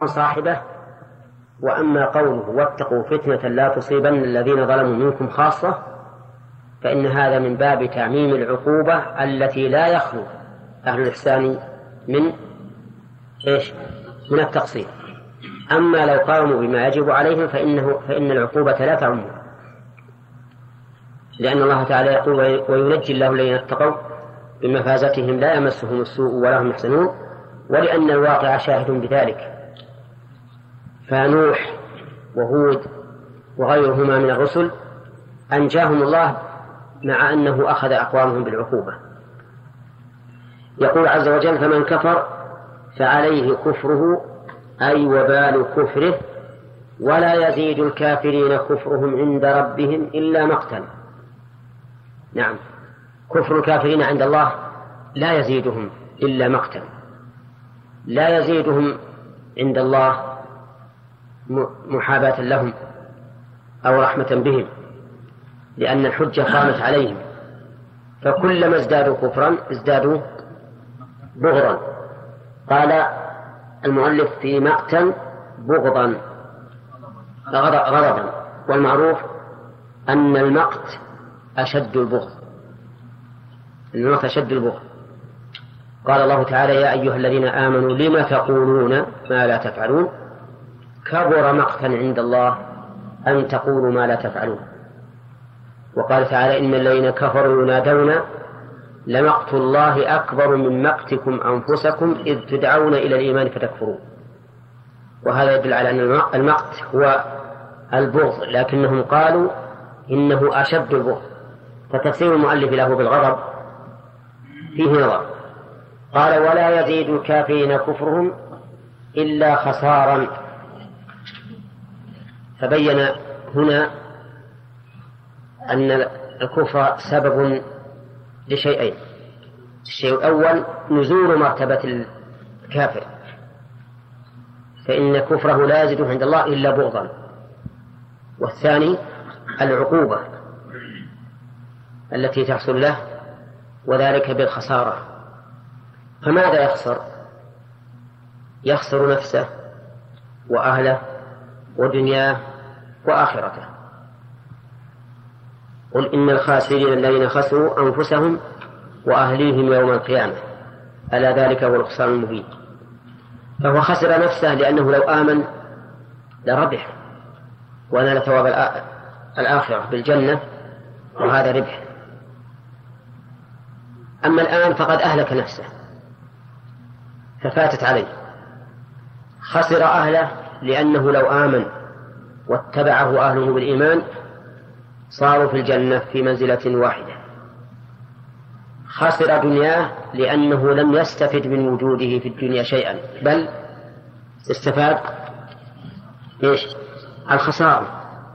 صاحبه. وأما قوله واتقوا فتنة لا تصيبن الذين ظلموا منكم خاصة، فإن هذا من باب تعميم العقوبة التي لا يخلو أهل الإحسان من من التقصير. أما لو قاموا بما يجب عليهم فإن العقوبة لا تعم، لأن الله تعالى يقول وينجي الله الذين اتقوا بمفازتهم لا يمسهم السوء ولا هم يحزنون، ولأن الواقع شاهد بذلك. فنوح وهود وغيرهما من الرسل أنجاهم الله مع أنه أخذ أقوامهم بالعقوبة. يقول عز وجل فمن كفر فعليه كفره أي وبال كفره، ولا يزيد الكافرين كفرهم عند ربهم إلا مقتا. نعم، كفر الكافرين عند الله لا يزيدهم إلا مقتا، لا يزيدهم عند الله محاباة لهم أو رحمة بهم، لأن الحجة قامت عليهم، فكلما ازدادوا كفرا ازدادوا بغضا. قال المؤلف في مقتا بغضا غضبا، والمعروف أن المقت أشد البغض، المقت أشد البغض. قال الله تعالى يا أيها الذين آمنوا لم تقولون ما لا تفعلون كبر مقتا عند الله أن تقولوا ما لا تفعلون. وقال تعالى إن الذين كفروا ينادون لمقت الله أكبر من مقتكم أنفسكم إذ تدعون إلى الإيمان فتكفرون. وهذا يدل على أن المقت هو البغض، لكنهم قالوا إنه أشد البغض، فتفسير المؤلف له بالغضب فيه نظر. قال ولا يزيد الكافرين كفرهم إلا خسارا، فبين هنا أن الكفر سبب لشيئين. الشيء الأول نزول مرتبة الكافر، فإن كفره لا يزيد عند الله إلا بغضا. والثاني العقوبة التي تحصل له، وذلك بالخسارة. فماذا يخسر؟ يخسر نفسه وأهله ودنياه وآخرته. قل إن الخاسرين الذين خسروا أنفسهم وأهليهم يوم القيامة ألا ذلك هو الخسران المبين. فهو خسر نفسه لأنه لو آمن لربح ونال ثواب الآخرة بالجنة، وهذا ربح. أما الآن فقد أهلك نفسه ففاتت عليه. خسر أهله لأنه لو آمن واتبعه أهله بالإيمان صاروا في الجنة في منزلة واحدة. خسر دنياه لأنه لم يستفد من وجوده في الدنيا شيئا، بل استفاد الخسارة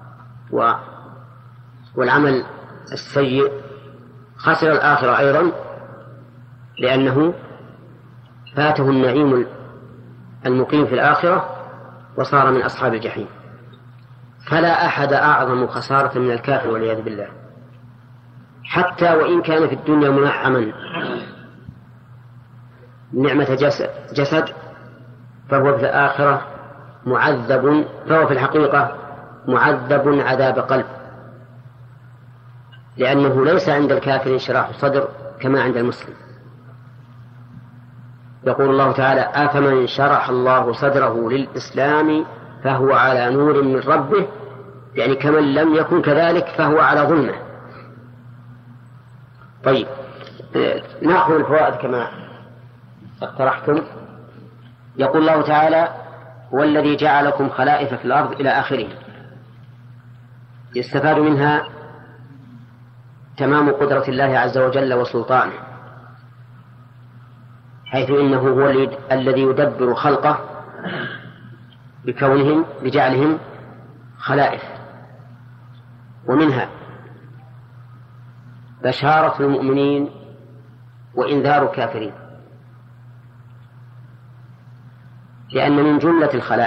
والعمل السيء. خسر الآخرة أيضا لأنه فاته النعيم المقيم في الآخرة وصار من أصحاب الجحيم. فلا أحد أعظم خسارة من الكافر والعياذ بالله، حتى وإن كان في الدنيا منعما نعمة جسد فهو في الآخرة معذب، فهو في الحقيقة معذب عذاب قلب، لأنه ليس عند الكافر انشراح صدر كما عند المسلم. يقول الله تعالى أفمن شرح الله صدره للإسلام فهو على نور من ربه، يعني كمن لم يكن كذلك فهو على ظلمه. طيب نأخذ الفوائد كما اقترحتم. يقول الله تعالى والذي جعلكم خلائف في الأرض إلى آخره. يستفاد منها تمام قدرة الله عز وجل وسلطانه، حيث إنه هو الذي يدبر خلقه بكونهم بجعلهم خلائف. ومنها بشارة المؤمنين وإنذار الكافرين، لأن من جملة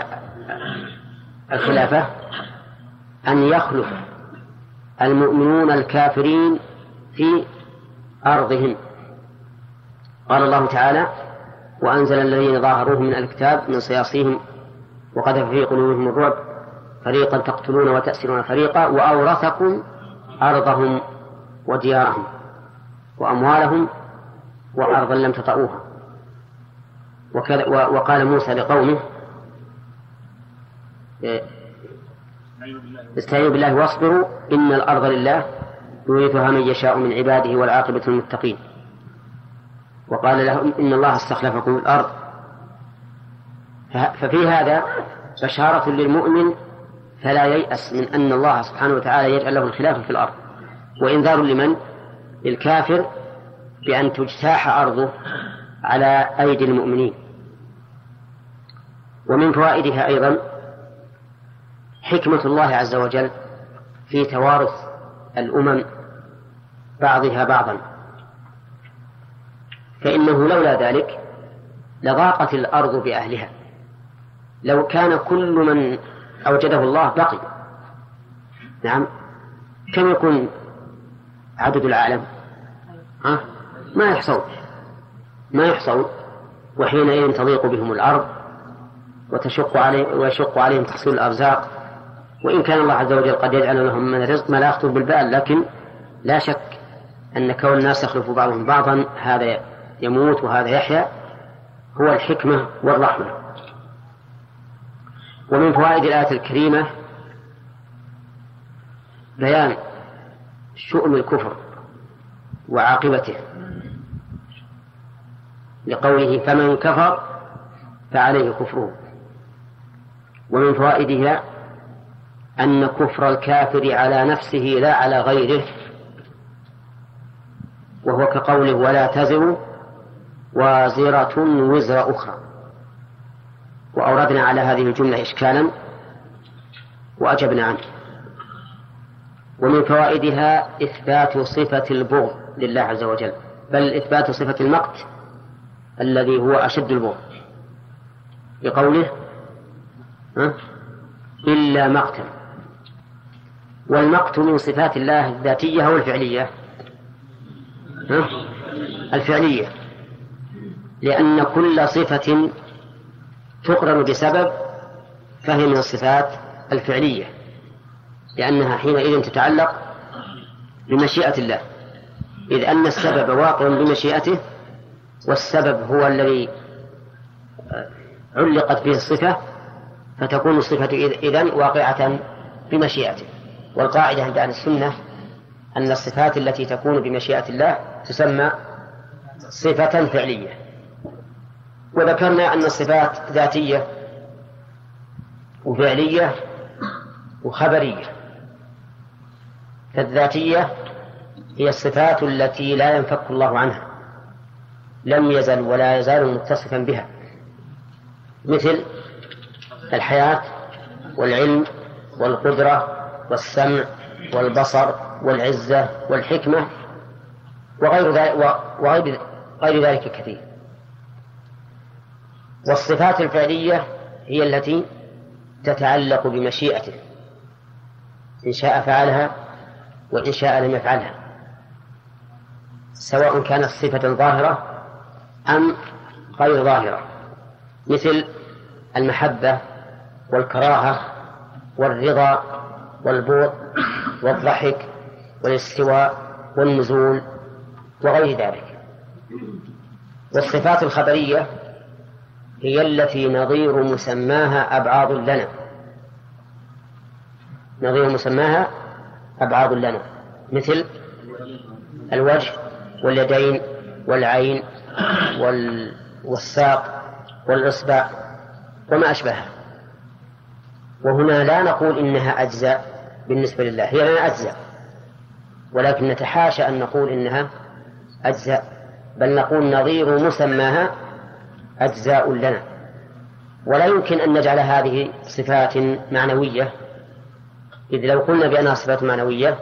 الخلافة أن يخلف المؤمنون الكافرين في أرضهم. قال الله تعالى وأنزل الذين ظاهروهم من الكتاب من صياصيهم وقذف في قلوبهم الرعب فريقا تقتلون وتأسرون فريقا وأورثكم أرضهم وديارهم وأموالهم وأرضا لم تطئوها. وقال موسى لقومه استعينوا بالله واصبروا إن الأرض لله يورثها من يشاء من عباده والعاقبة للمتقين. وقال لهم إن الله استخلفكم الأرض. ففي هذا بشارة للمؤمن فلا ييأس من أن الله سبحانه وتعالى يجعل له الخلافة في الأرض، وإنذار لمن؟ للكافر بأن تجتاح أرضه على أيدي المؤمنين. ومن فوائدها أيضا حكمة الله عز وجل في توارث الأمم بعضها بعضا، فإنه لولا ذلك لضاقت الأرض بأهلها. لو كان كل من أوجده الله بقي، نعم، كم يكون عدد العالم؟ ما يحصون وحينئذ تضيق بهم الأرض ويشق عليهم تحصيل الأرزاق. وإن كان الله عز وجل قد يجعل لهم من الرزق ما لا يخطر بالبال، لكن لا شك أن كون الناس يخلف بعضهم بعضا، هذا يموت وهذا يحيا، هو الحكمة والرحمة. ومن فوائد الآية الكريمة بيان شؤم الكفر وعاقبته، لقوله فمن كفر فعليه كفره. ومن فوائدها أن كفر الكافر على نفسه لا على غيره، وهو كقوله ولا تزر وازرة وزر أخرى. وأوردنا على هذه الجملة إشكالا وأجبنا عنه. ومن فوائدها إثبات صفة البغض لله عز وجل، بل إثبات صفة المقت الذي هو أشد البغض، بقوله إلا مقتا. والمقت من صفات الله الذاتية أو الفعلية؟ الفعلية، لأن كل صفة تقرن بسبب فهي من الصفات الفعلية، لأنها حينئذ تتعلق بمشيئة الله، إذ أن السبب واقع بمشيئته، والسبب هو الذي علقت به الصفة، فتكون الصفة إذن واقعة بمشيئته. والقاعدة عند أهل السنة أن الصفات التي تكون بمشيئة الله تسمى صفة فعلية. وذكرنا أن الصفات ذاتية وفعلية وخبرية. فالذاتية هي الصفات التي لا ينفك الله عنها، لم يزل ولا يزال متصفا بها، مثل الحياة والعلم والقدرة والسمع والبصر والعزة والحكمة وغير ذلك كثير. والصفات الفعلية هي التي تتعلق بمشيئته، إن شاء فعلها وإن شاء لم يفعلها، سواء كانت صفة ظاهرة أم غير ظاهرة، مثل المحبة والكراهة والرضا والبغض والضحك والاستواء والنزول وغير ذلك. والصفات الخبرية هي التي نظير مسماها أبعاض لنا، نظير مسماها أبعاض لنا، مثل الوجه واليدين والعين والساق والإصبع وما أشبهها. وهنا لا نقول إنها أجزاء بالنسبة لله، هي لنا أجزاء، ولكن نتحاشى أن نقول إنها أجزاء، بل نقول نظير مسماها أجزاء لنا. ولا يمكن أن نجعل هذه صفات معنوية، إذ لو قلنا بأنها صفات معنوية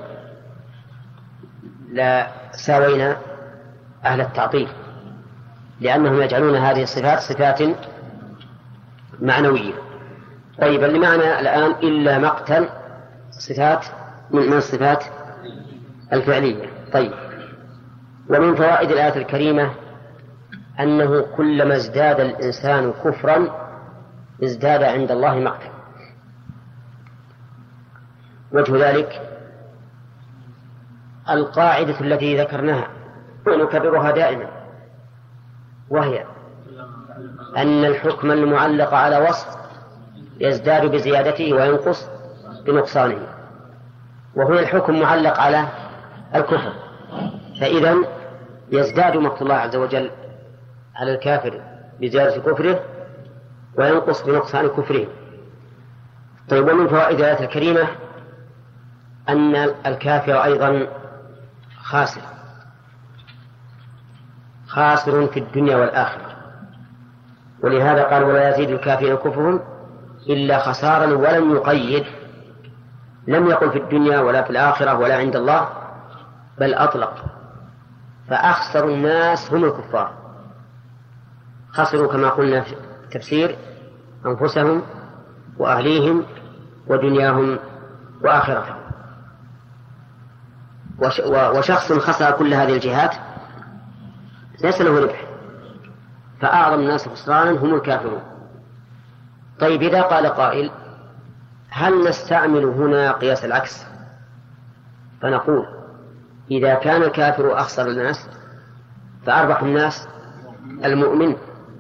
لا ساوينا أهل التعطيل، لأنهم يجعلون هذه الصفات صفات معنوية. طيب، اللي معنا الآن إلا مقتا صفات من الصفات الفعلية. طيب، ومن فوائد الآية الكريمة أنه كلما ازداد الإنسان كفرا ازداد عند الله مقتا. وجه ذلك القاعدة التي ذكرناها ونكررها دائما، وهي أن الحكم المعلق على وصف يزداد بزيادته وينقص بنقصانه، وهنا الحكم معلق على الكفر، فإذا يزداد مقت الله عز وجل على الكافر بزيادة كفره وينقص بنقصان كفره. طيب، ومن فوائد الآية الكريمة أن الكافر أيضا خاسر في الدنيا والآخرة، ولهذا قال ولا يزيد الكافرين كفرهم إلا خسارا، ولم يقيد، لم يقل في الدنيا ولا في الآخرة ولا عند الله، بل أطلق. فأخسر الناس هم الكفار، خسروا كما قلنا في التفسير أنفسهم وأهليهم ودنياهم وآخرتهم. وشخص خسر كل هذه الجهات ليس له ربح، فأعظم الناس خسرانا هم الكافرون. طيب، إذا قال قائل هل نستعمل هنا قياس العكس فنقول إذا كان الكافر أخسر الناس فأربح الناس المؤمن؟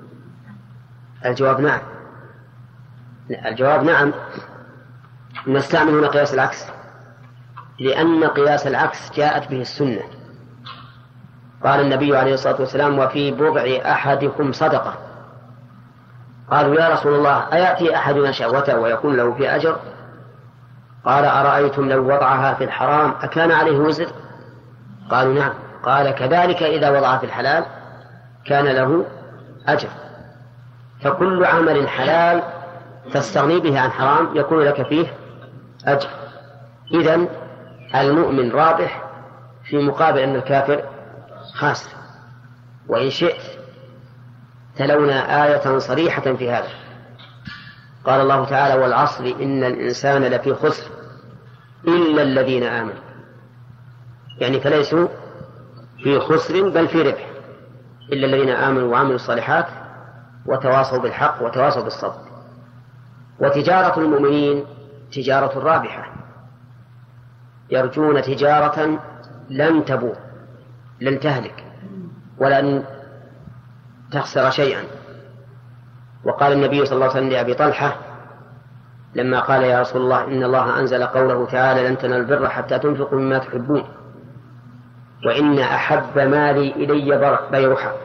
الجواب نعم، نستعمل هنا قياس العكس، لأن قياس العكس جاءت به السنة. قال النبي عليه الصلاة والسلام وفي بضع أحدكم صدقة. قالوا يا رسول الله أيأتي أحدنا شهوته ويكون له في أجر؟ قال أرأيتم لو وضعها في الحرام أكان عليه وزر؟ قالوا نعم. قال كذلك إذا وضعها في الحلال كان له أجر. فكل عمل حلال تستغني به عن حرام يكون لك فيه أجر. إذن المؤمن رابح في مقابل أن الكافر خاسر. وإن شئت تلونا آية صريحة في هذا، قال الله تعالى والعصر إن الإنسان لفي خسر إلا الذين آمنوا، يعني فليسوا في خسر بل في ربح، إلا الذين آمنوا وعملوا الصالحات وتواصوا بالحق وتواصوا بالصبر. وتجارة المؤمنين تجارة رابحة، يرجون تجارة لن تبور، لن تهلك ولن تخسر شيئا. وقال النبي صلى الله عليه وسلم لأبي طلحة لما قال يا رسول الله إن الله أنزل قوله تعالى لن تنالوا البر حتى تنفقوا مما تحبون، وإن أحب مالي إلي بيرها،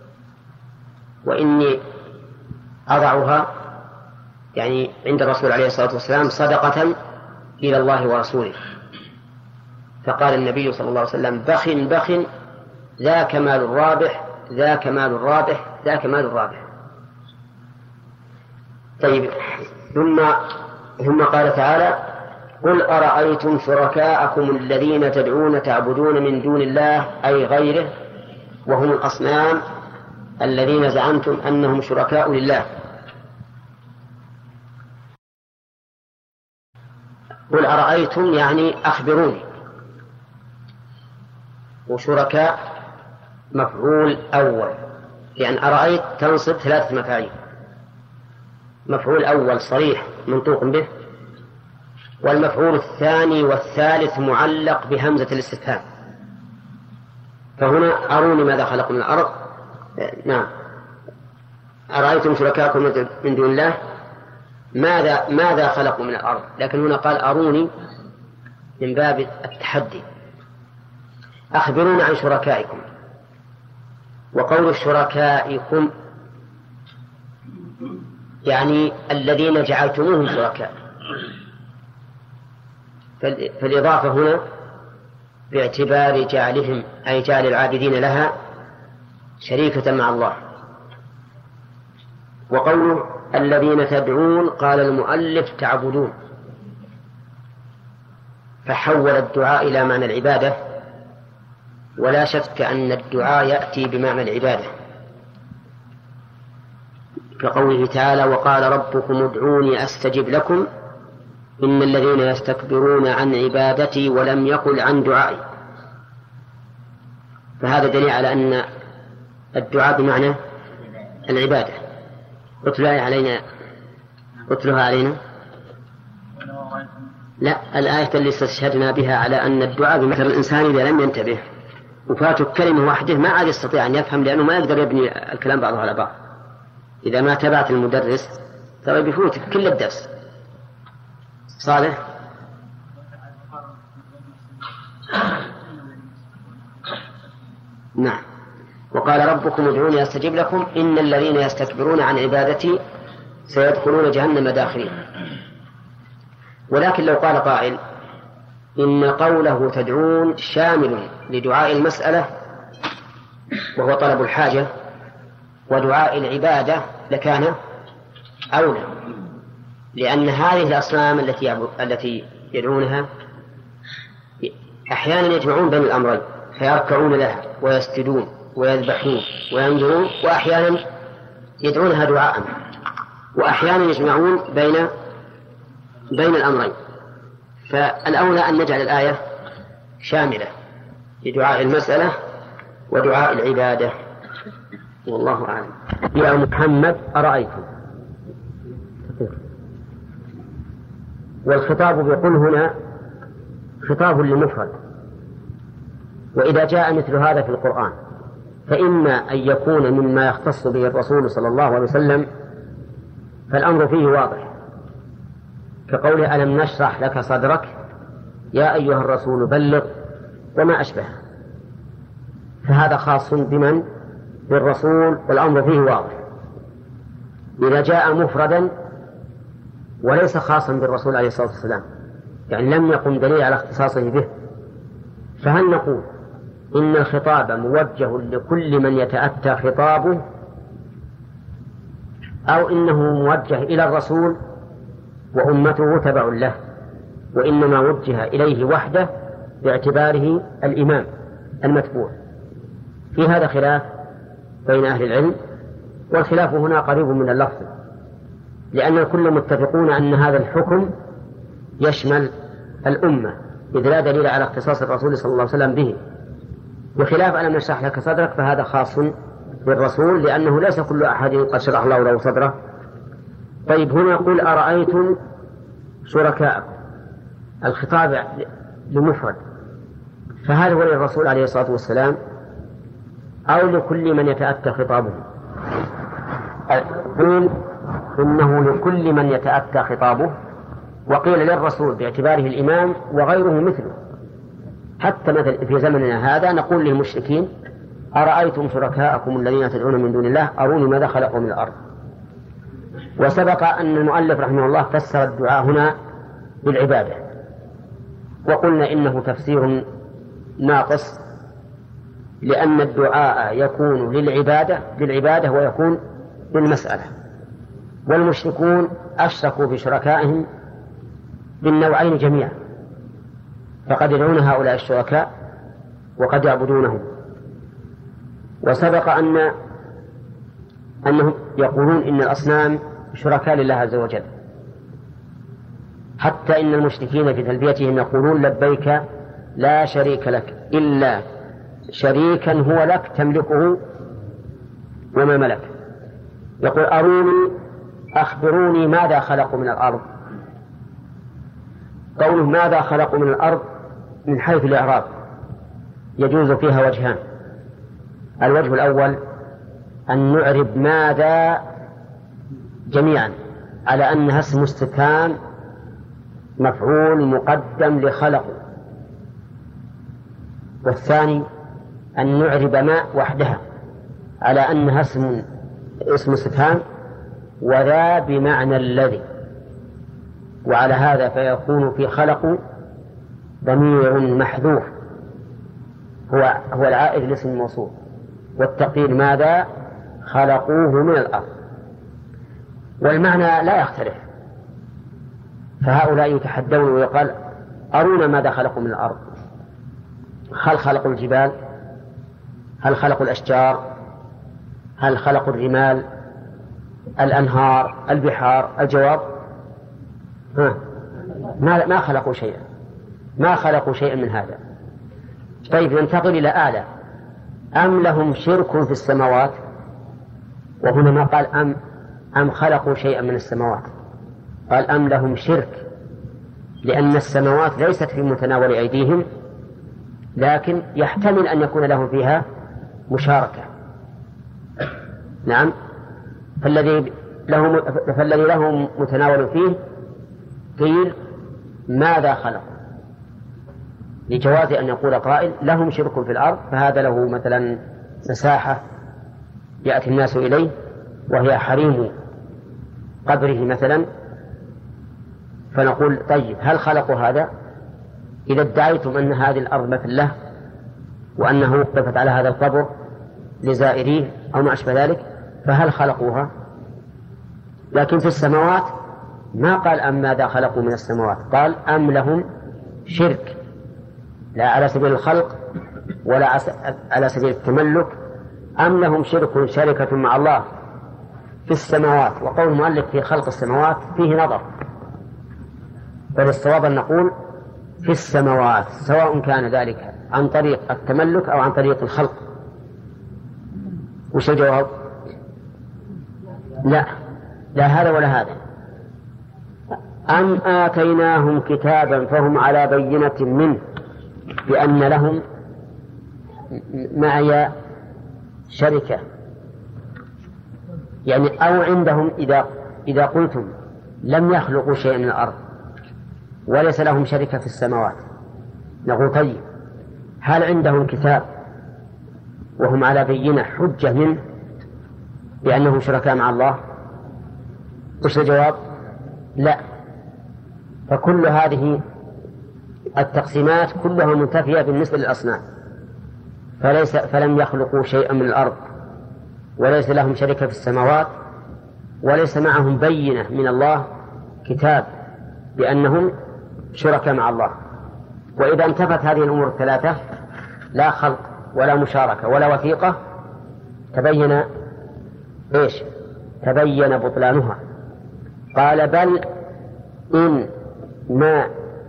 وإني أضعها يعني عند الرسول عليه الصلاة والسلام صدقة إلى الله ورسوله. فقال النبي صلى الله عليه وسلم بخ بخ ذاك مال الرابح ذاك مال الرابح ذاك مال الرابح. طيب، ثم قال تعالى قل أرأيتم شركاءكم الذين تدعون تعبدون من دون الله أي غيره وهم الأصنام الذين زعمتم أنهم شركاء لله. قل أرأيتم يعني أخبروني، وشركاء مفعول أول، لأن أرأيت تنصب 3 مفاعيل، مفعول أول صريح منطوق به، والمفعول الثاني والثالث معلق بهمزة الاستفهام. فهنا أروني ماذا خلق من الأرض. نعم، أرأيتم شركاءكم من دون الله ماذا خلقوا من الأرض، لكن هنا قال أروني من باب التحدي، أخبرونا عن شركائكم. وقول شركائكم يعني الذين جعلتموهم شركاء، فالإضافة هنا باعتبار جعلهم أي جعل العابدين لها شريكة مع الله. وقوله الذين تدعون قال المؤلف تعبدون، فحول الدعاء إلى معنى العبادة، ولا شك أن الدعاء يأتي بمعنى العبادة، كقوله تعالى وقال ربكم ادعوني أستجب لكم إن الذين يستكبرون عن عبادتي ولم يقل عن دعائي. فهذا دليل على أن الدعاء بمعنى العبادة. اتل علينا اتلها علينا. لا، الآية اللي استشهدنا بها على أن الدعاء بمثل الإنسان إذا لم ينتبه وفاته كلمة واحدة ما عاد يستطيع أن يفهم، لأنه ما يقدر يبني الكلام بعضه على بعض. إذا ما تبعت المدرس ترى بيفوتك كل الدرس. صالح. نعم. وقال ربكم ادعوني أستجب لكم إن الذين يستكبرون عن عبادتي سيدخلون جهنم داخرين. ولكن لو قال قائل إن قوله تدعون شامل لدعاء المسألة وهو طلب الحاجة ودعاء العبادة لكان أولى، لأن هذه الأصنام التي يدعونها أحيانا يجمعون بين الأمرين فيركعون لها ويسجدون ويذبحون وينذرون، وأحيانا يدعونها دعاء، وأحيانا يجمعون بين الأمرين. فالأولى أن نجعل الآية شاملة لدعاء المسألة ودعاء العبادة، والله أعلم. يا محمد أرأيتم، والخطاب بقل هنا خطاب للمفرد، وإذا جاء مثل هذا في القرآن فإما أن يكون مما يختص به الرسول صلى الله عليه وسلم فالأمر فيه واضح، كقوله ألم نشرح لك صدرك يا أيها الرسول بلغ وما أشبه، فهذا خاص بمن؟ بالرسول، والأمر فيه واضح. إذا جاء مفردا وليس خاصا بالرسول عليه الصلاة والسلام، يعني لم يقم دليل على اختصاصه به، فهل نقول إن الخطاب موجه لكل من يتأتى خطابه، أو إنه موجه إلى الرسول وأمته تبع له، وإنما وجه إليه وحده باعتباره الإمام المتبوع؟ في هذا خلاف بين أهل العلم، والخلاف هنا قريب من اللفظ، لأن الكل متفقون أن هذا الحكم يشمل الأمة، إذ لا دليل على اختصاص الرسول صلى الله عليه وسلم به، بخلاف ألم نشرح لك صدرك فهذا خاص بالرسول، لأنه ليس كل أحد قد شرح الله له صدره. طيب هنا يقول أرأيتم شركاءكم، الخطاب لمفرد، فهل هو للرسول عليه الصلاة والسلام أو لكل من يتأتى خطابه؟ قيل إنه لكل من يتأتى خطابه، وقيل للرسول باعتباره الإمام وغيره مثله. حتى مثل في زمننا هذا نقول للمشركين أرأيتم شركاءكم الذين تدعون من دون الله أروني ماذا خلقوا من الأرض. وسبق أن المؤلف رحمه الله فسر الدعاء هنا بالعبادة، وقلنا إنه تفسير ناقص، لأن الدعاء يكون للعبادة ويكون للمسألة، والمشركون أشركوا بشركائهم بالنوعين جميعا، فقد يدعون هؤلاء الشركاء وقد يعبدونهم. وسبق أنهم يقولون إن الأصنام شركاء لله عز وجل، حتى إن المشركين في تلبيتهم يقولون لبيك لا شريك لك إلا شريكا هو لك تملكه وما ملك. يقول أروني أخبروني ماذا خلقوا من الأرض. قوله ماذا خلقوا من الأرض من حيث الإعراب يجوز فيها وجهان. الوجه الأول أن نعرب ماذا جميعا على أنها اسم استفهام مفعول مقدم لخلقه، والثاني أن نعرب ما وحدها على أنها اسم استفهام وذا بمعنى الذي، وعلى هذا فيكون في خلق ضمير محذوف هو العائد لاسم الموصول، والتقدير ماذا خلقوه من الأرض، والمعنى لا يختلف. فهؤلاء يتحدون ويقال أرونا ماذا خلقوا من الأرض، هل خلقوا الجبال، هل خلقوا الأشجار، هل خلقوا الرمال، الأنهار، البحار؟ الجواب ما خلقوا شيئا، ما خلقوا شيئا من هذا. طيب ننتقل إلى أعلى، أم لهم شرك في السماوات؟ وهنا ما قال أم خلقوا شيئا من السماوات، قال أم لهم شرك، لأن السماوات ليست في متناول أيديهم، لكن يحتمل أن يكون لهم فيها مشاركة. نعم. فالذي لهم متناول فيه قيل ماذا خلق، لجواز أن يقول قائل لهم شرك في الأرض، فهذا له مثلا مساحة يأتي الناس إليه وهي حريم قبره مثلا، فنقول طيب هل خلقوا هذا؟ إذا ادعيتم أن هذه الأرض مثل له وأنه وقفت على هذا القبر لزائريه أو ما أشبه ذلك، فهل خلقوها؟ لكن في السماوات ما قال أم ماذا خلقوا من السماوات، قال أم لهم شرك، لا على سبيل الخلق ولا على سبيل التملك، أم لهم شركة مع الله في السماوات. وقول المؤلف في خلق السماوات فيه نظر، فالصواب أن نقول في السماوات، سواء كان ذلك عن طريق التملك أو عن طريق الخلق. وش الجواب؟ لا هذا ولا هذا. أم آتيناهم كتابا فهم على بينة منه بأن لهم معي شركة، يعني أو عندهم إذا قلتم لم يخلقوا شيئا من الأرض وليس لهم شركة في السماوات، نقول طيب هل عندهم كتاب وهم على بينة حجة منه بأنهم شركاء مع الله؟ وش الجواب؟ لا. فكل هذه التقسيمات كلها منتفية بالنسبة للأصنام، فلم يخلقوا شيئا من الأرض وليس لهم شركة في السماوات وليس معهم بينة من الله كتاب بأنهم شركاء مع الله. وإذا انتفت هذه الأمور الثلاثة، لا خلق ولا مشاركة ولا وثيقة، تبين تبين بطلانها. قال بل إن ما،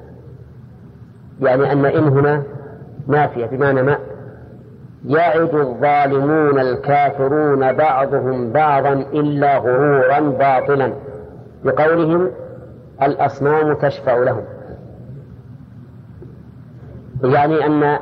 يعني أن إن هنا نافية بمعنى ما، يعد الظالمون الكافرون بعضهم بعضا إلا غرورا باطلا، بقولهم الأصنام تشفع لهم، يعني أن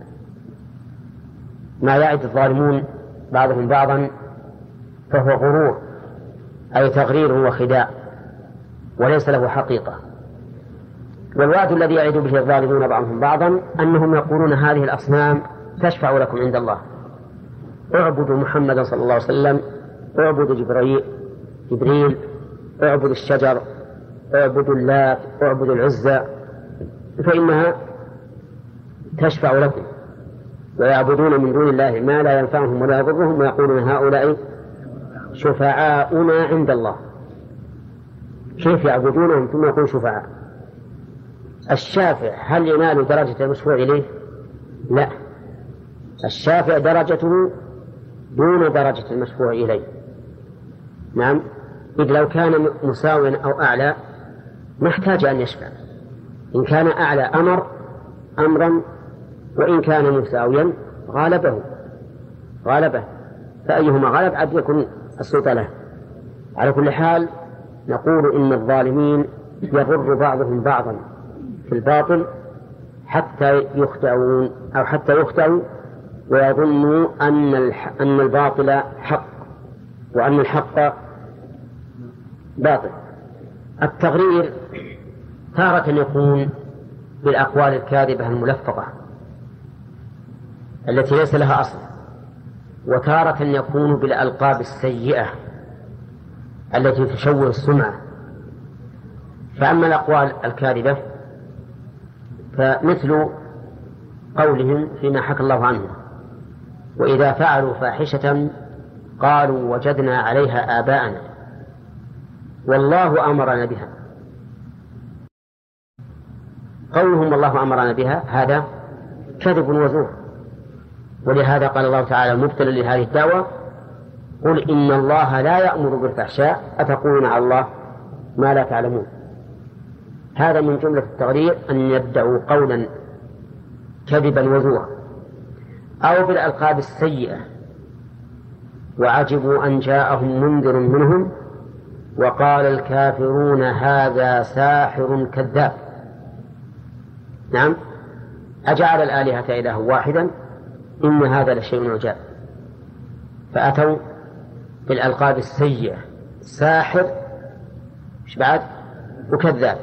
ما يعد الظالمون بعضهم بعضا فهو غرور، أي تغرير وخداع وليس له حقيقة. والوعد الذي يعد به الظالمون بعضهم بعضا أنهم يقولون هذه الأصنام تشفع لكم عند الله، اعبدوا محمدا صلى الله عليه وسلم، اعبدوا جبريل، اعبدوا الشجر، اعبدوا اللات، اعبدوا العزى، فإنها تشفع لكم. ويعبدون من دون الله ما لا ينفعهم ولا يضرهم ويقولون هؤلاء شفعاؤنا عند الله. كيف يعبدونهم ثم يقول شفعاء؟ الشافع هل ينال درجة المشفوع إليه؟ لا، الشافع درجته دون درجة المشفوع إليه. نعم، إذ لو كان مساويا أو أعلى ما احتاج أن يشفع، إن كان أعلى أمرا، وإن كان مساويا غالبه، فأيهما غلب عد يكون السلطة له. على كل حال نقول إن الظالمين يضر بعضهم بعضا في الباطل حتى يخدعون أو حتى يخدعوا ويظنوا أن الباطل حق وأن الحق باطل. التغرير تارة يكون بالأقوال الكاذبة الملفقة التي ليس لها أصل، وتارة يكون بالألقاب السيئة التي تشوه السمعة. فأما الأقوال الكاذبة فمثل قولهم فيما حكى الله عنه: وإذا فعلوا فاحشة قالوا وجدنا عليها آباءنا والله أمرنا بها. قولهم والله أمرنا بها هذا كذب وزور، ولهذا قال الله تعالى مبتلا لهذه الدعوة: قل إن الله لا يأمر بالفحشاء أتقولون على الله ما لا تعلمون. هذا من جملة التغرير أن يدعوا قولا كذبا وزورا. أو بالألقاب السيئة: وعجبوا أن جاءهم منذر منهم وقال الكافرون هذا ساحر كذاب. نعم، أجعل الآلهة إله واحدا إن هذا لشيء عجاب. فأتوا بالألقاب السيئة، ساحر إيش بعد وكذاب.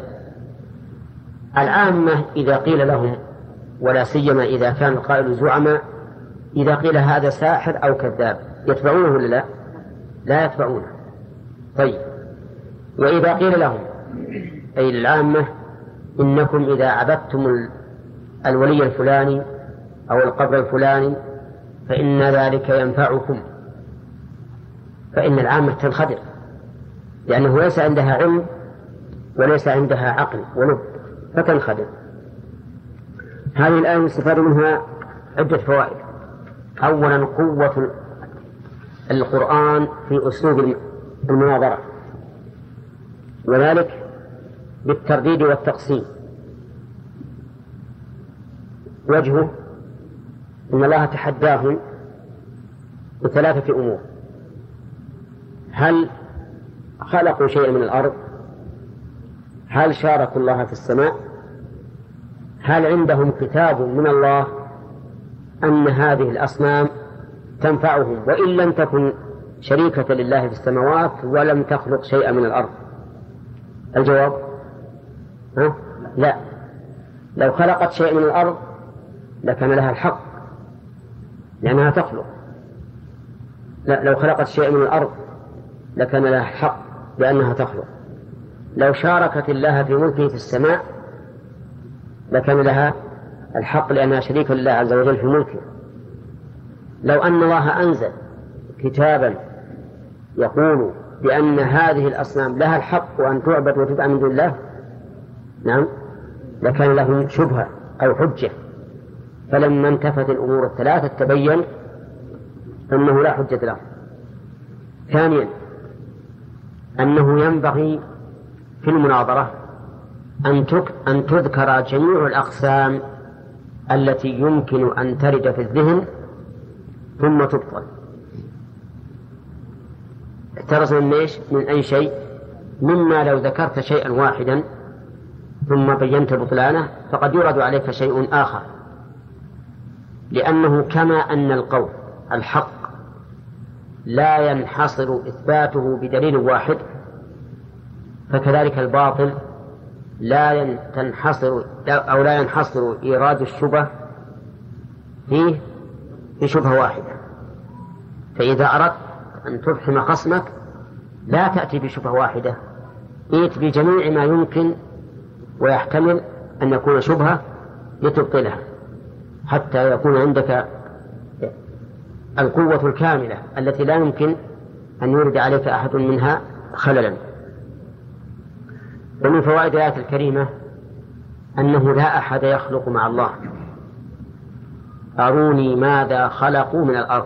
العامة إذا قيل لهم، ولا سيما إذا كان القائل زعماء، إذا قيل هذا ساحر أو كذاب يتبعونه ولا لا؟ لا يتبعونه. طيب، وإذا قيل لهم أي العامة إنكم إذا عبدتم الولي الفلاني أو القبر الفلاني فإن ذلك ينفعكم، فإن العامة تنخدع، لأنه ليس عندها علم وليس عندها عقل ولب، فتنخدع. هذه الآية يستفاد منها عدة فوائد. أولا، قوة القرآن في أسلوب المناظرة، وذلك بالترديد والتقسيم. وجهه إن الله تحداهم بثلاثة أمور: هل خلقوا شيئا من الأرض؟ هل شاركوا الله في السماء؟ هل عندهم كتاب من الله أن هذه الأصنام تنفعهم وإن لم تكن شريكة لله في السماوات ولم تخلق شيئا من الأرض؟ الجواب لا. لو خلقت شيئا من الأرض لكان لها الحق لأنها تخلق. لا، لو خلقت شيئا من الأرض لكان لها الحق لأنها تخلق. لو شاركت الله في ملكه في السماء لكان لها الحق لأنها شريكة لله عز وجل في ملكه. لو أن الله أنزل كتابا يقول بأن هذه الأصنام لها الحق وأن تعبد وتدعى من دون الله، نعم، لكان لهم شبهة أو حجة. فلما انتفت الأمور الثلاثة تبين أنه لا حجة له. ثانيا، أنه ينبغي في المناظرة أن تذكر جميع الأقسام التي يمكن أن ترد في الذهن ثم تبطل. احترز من أي شيء، مما لو ذكرت شيئا واحدا ثم بينت بطلانه فقد يرد عليك شيء آخر، لأنه كما أن القول الحق لا ينحصر إثباته بدليل واحد، فكذلك الباطل لا ينحصر إيراد الشبه فيه بشبهة واحدة. فإذا أردت أن تفحم خصمك لا تأتي بشبهة واحدة، ائت بجميع ما يمكن ويحتمل أن يكون شبهة لتبطلها، حتى يكون عندك القوة الكاملة التي لا يمكن أن يرد عليك أحد منها خللا. ومن فوائد الآية الكريمة أنه لا أحد يخلق مع الله. أروني ماذا خلقوا من الأرض.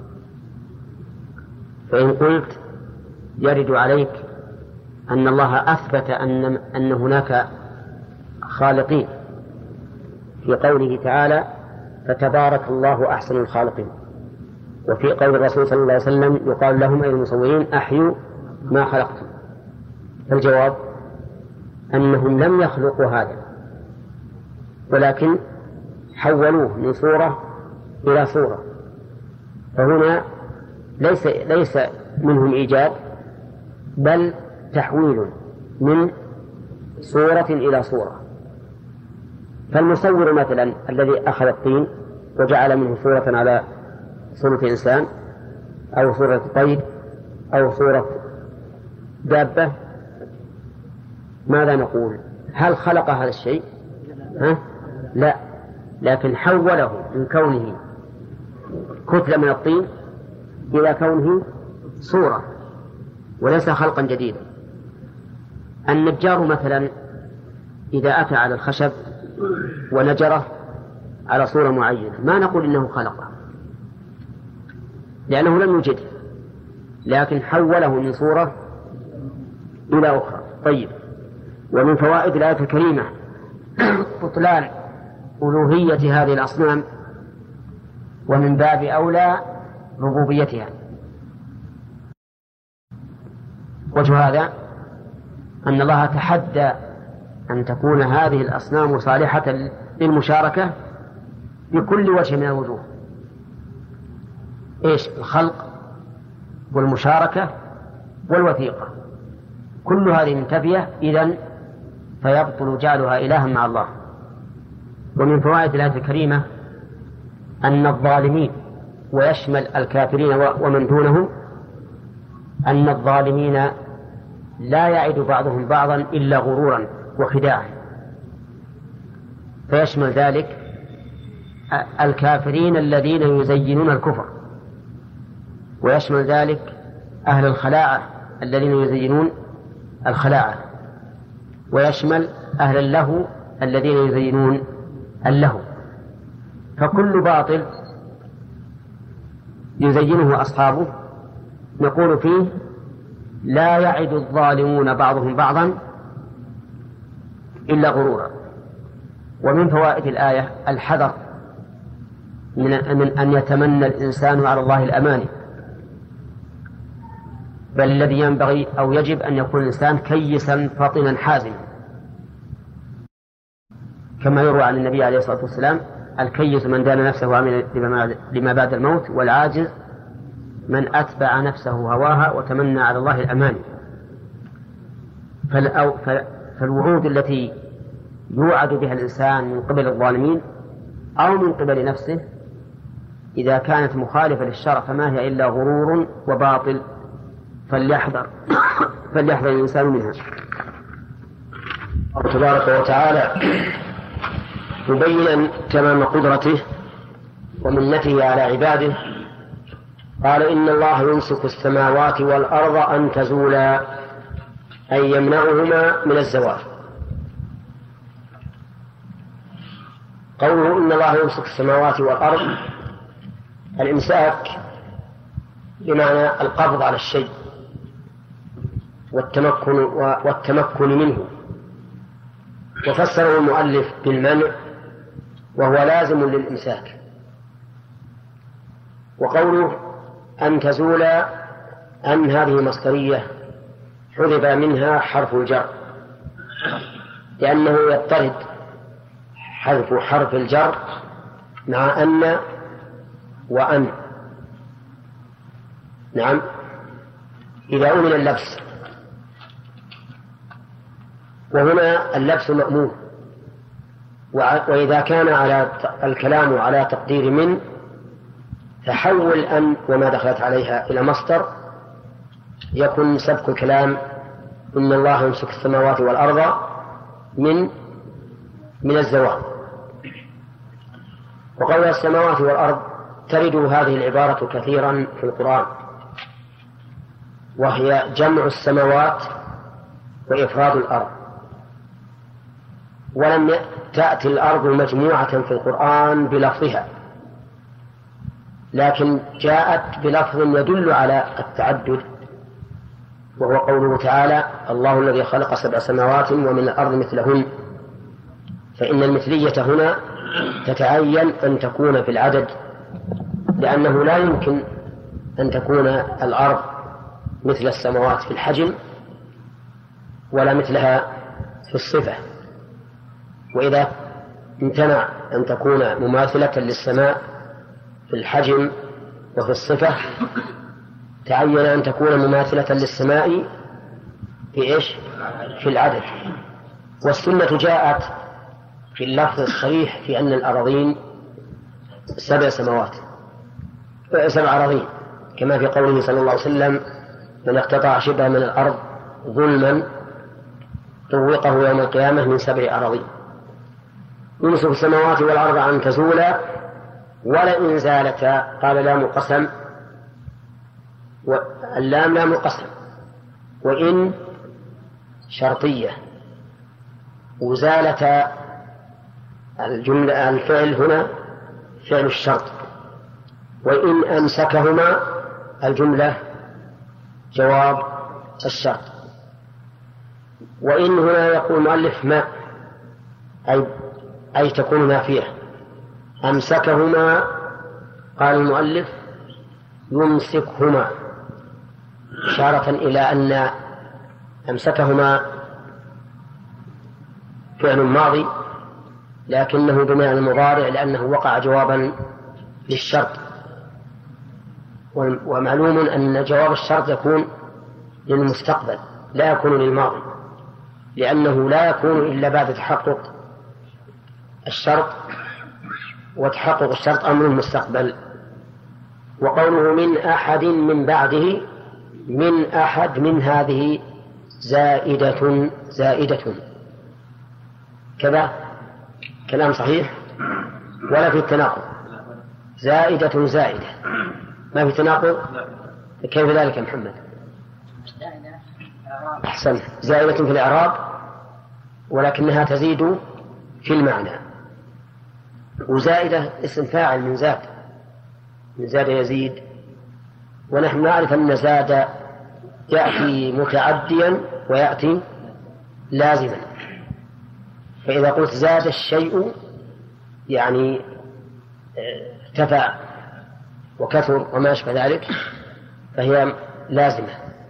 فإن قلت يرد عليك أن الله أثبت أن هناك خالقين في قوله تعالى فتبارك الله أحسن الخالقين، وفي قول الرسول صلى الله عليه وسلم يقال لهم أي المصورين أحيوا ما خلقتم. فالجواب أنهم لم يخلقوا هذا، ولكن حولوه من صورة إلى صورة. فهنا ليس منهم إيجاد بل تحويل من صورة إلى صورة. فالمصور مثلا الذي أخذ الطين وجعل منه صورة على صورة إنسان أو صورة طير أو صورة دابة، ماذا نقول؟ هل خلق هذا الشيء؟ لا، لكن حوله من كونه كتلة من الطين إلى كونه صورة وليس خلقا جديدا. النجار مثلا إذا أتى على الخشب ونجره على صورة معينة ما نقول إنه خلقه لأنه لم يوجده، لكن حوله من صورة إلى أخرى. طيب، ومن فوائد الآية الكريمة بطلان ألوهية هذه الأصنام، ومن باب أولى ربوبيتها. وجه هذا أن الله تحدى أن تكون هذه الأصنام صالحة للمشاركة بكل وجه من الوجوه. إيش؟ الخلق والمشاركة والوثيقة، كل هذه منتفية، إذن فيبطل جعلها إلها مع الله. ومن فوائد الآية الكريمة أن الظالمين، ويشمل الكافرين ومن دونهم، أن الظالمين لا يعد بعضهم بعضا إلا غرورا وخداعا، فيشمل ذلك الكافرين الذين يزينون الكفر، ويشمل ذلك أهل الخلاعة الذين يزينون الخلاعة، ويشمل أهل اللهو الذين يزينون اللهو. فكل باطل يزينه أصحابه نقول فيه لا يعد الظالمون بعضهم بعضا إلا غرورا. ومن فوائد الآية الحذر من أن يتمنى الإنسان على الله الأماني، بل الذي ينبغي أو يجب أن يكون الإنسان كيسا فطنا حازما، كما يروى عن النبي عليه الصلاة والسلام: الكيس من دان نفسه وعمل لما بعد الموت، والعاجز من أتبع نفسه هواها وتمنى على الله الأماني. فالوعود التي يوعد بها الإنسان من قبل الظالمين أو من قبل نفسه إذا كانت مخالفة للشرع فما هي إلا غرور وباطل، فليحذر الإنسان منها. الله تبارك وتعالى مبينا تمام قدرته ومنته على عباده قال: إن الله يمسك السماوات والأرض أن تزولا، أي يمنعهما من الزوال. قوله إن الله يمسك السماوات والأرض، الإمساك بمعنى القبض على الشيء والتمكن منه، وفسره المؤلف بالمنع وهو لازم للإمساك. وقوله أن تزولا، أن هذه مصدرية حذف منها حرف الجر، لأنه يضطرد حذف حرف الجر مع أن وأن. نعم، إذا أمن اللبس، وهنا اللبس مأمون، وإذا كان على الكلام على تقدير من، فحول أن وما دخلت عليها إلى مصدر، يكون سبق الكلام إن الله يمسك السماوات والأرض من الزوال. وقول السماوات والأرض ترد هذه العبارة كثيرا في القرآن، وهي جمع السماوات وإفراد الأرض، ولم تأتي الأرض مجموعة في القرآن بلفظها، لكن جاءت بلفظ يدل على التعدد، وهو قوله تعالى: الله الذي خلق 7 سماوات ومن الأرض مثلهن. فإن المثلية هنا تتعين أن تكون في العدد، لأنه لا يمكن أن تكون الأرض مثل السماوات في الحجم ولا مثلها في الصفة. وإذا امتنع أن تكون مماثلة للسماء في الحجم وفي الصفة، تعين أن تكون مماثلة للسماء في إيش؟ في العدد. والسنة جاءت في اللفظ الصريح في أن الأراضين 7 سماوات 7 أراضين، كما في قوله صلى الله عليه وسلم: من اقتطع شبه من الأرض ظلما طوقه يوم القيامة من 7 أراضين. يمسك السماوات والأرض أن تزولا، ولئن زالتا، قال لام قسم، واللام لام قسم، وإن شرطية، وزالتا الجملة الفعل هنا فعل الشرط، وإن أمسكهما الجملة جواب الشرط. وإن هنا يقول المؤلف ما أي تكون نافية. أمسكهما، قال المؤلف: يمسكهما، إشارة إلى أن أمسكهما فعل ماضي لكنه بمعنى المضارع لأنه وقع جوابا للشرط، ومعلوم أن جواب الشرط يكون للمستقبل لا يكون للماضي، لأنه لا يكون إلا بعد تحقق الشرط، وتحقق الشرط أمر مستقبل. وقوله من أحد من بعده، من أحد من هذه زائدة كذا كلام صحيح ولا في التناقض؟ زائدة ما في تناقض. كيف ذلك يا محمد؟ أحسن، زائدة في الإعراب ولكنها تزيد في المعنى. وزائدة اسم فاعل من زاد يزيد، ونحن نعرف أن زاد يأتي متعديا ويأتي لازما، فإذا قلت زاد الشيء يعني ارتفع وكثر وما أشبه ذلك فهي لازمة.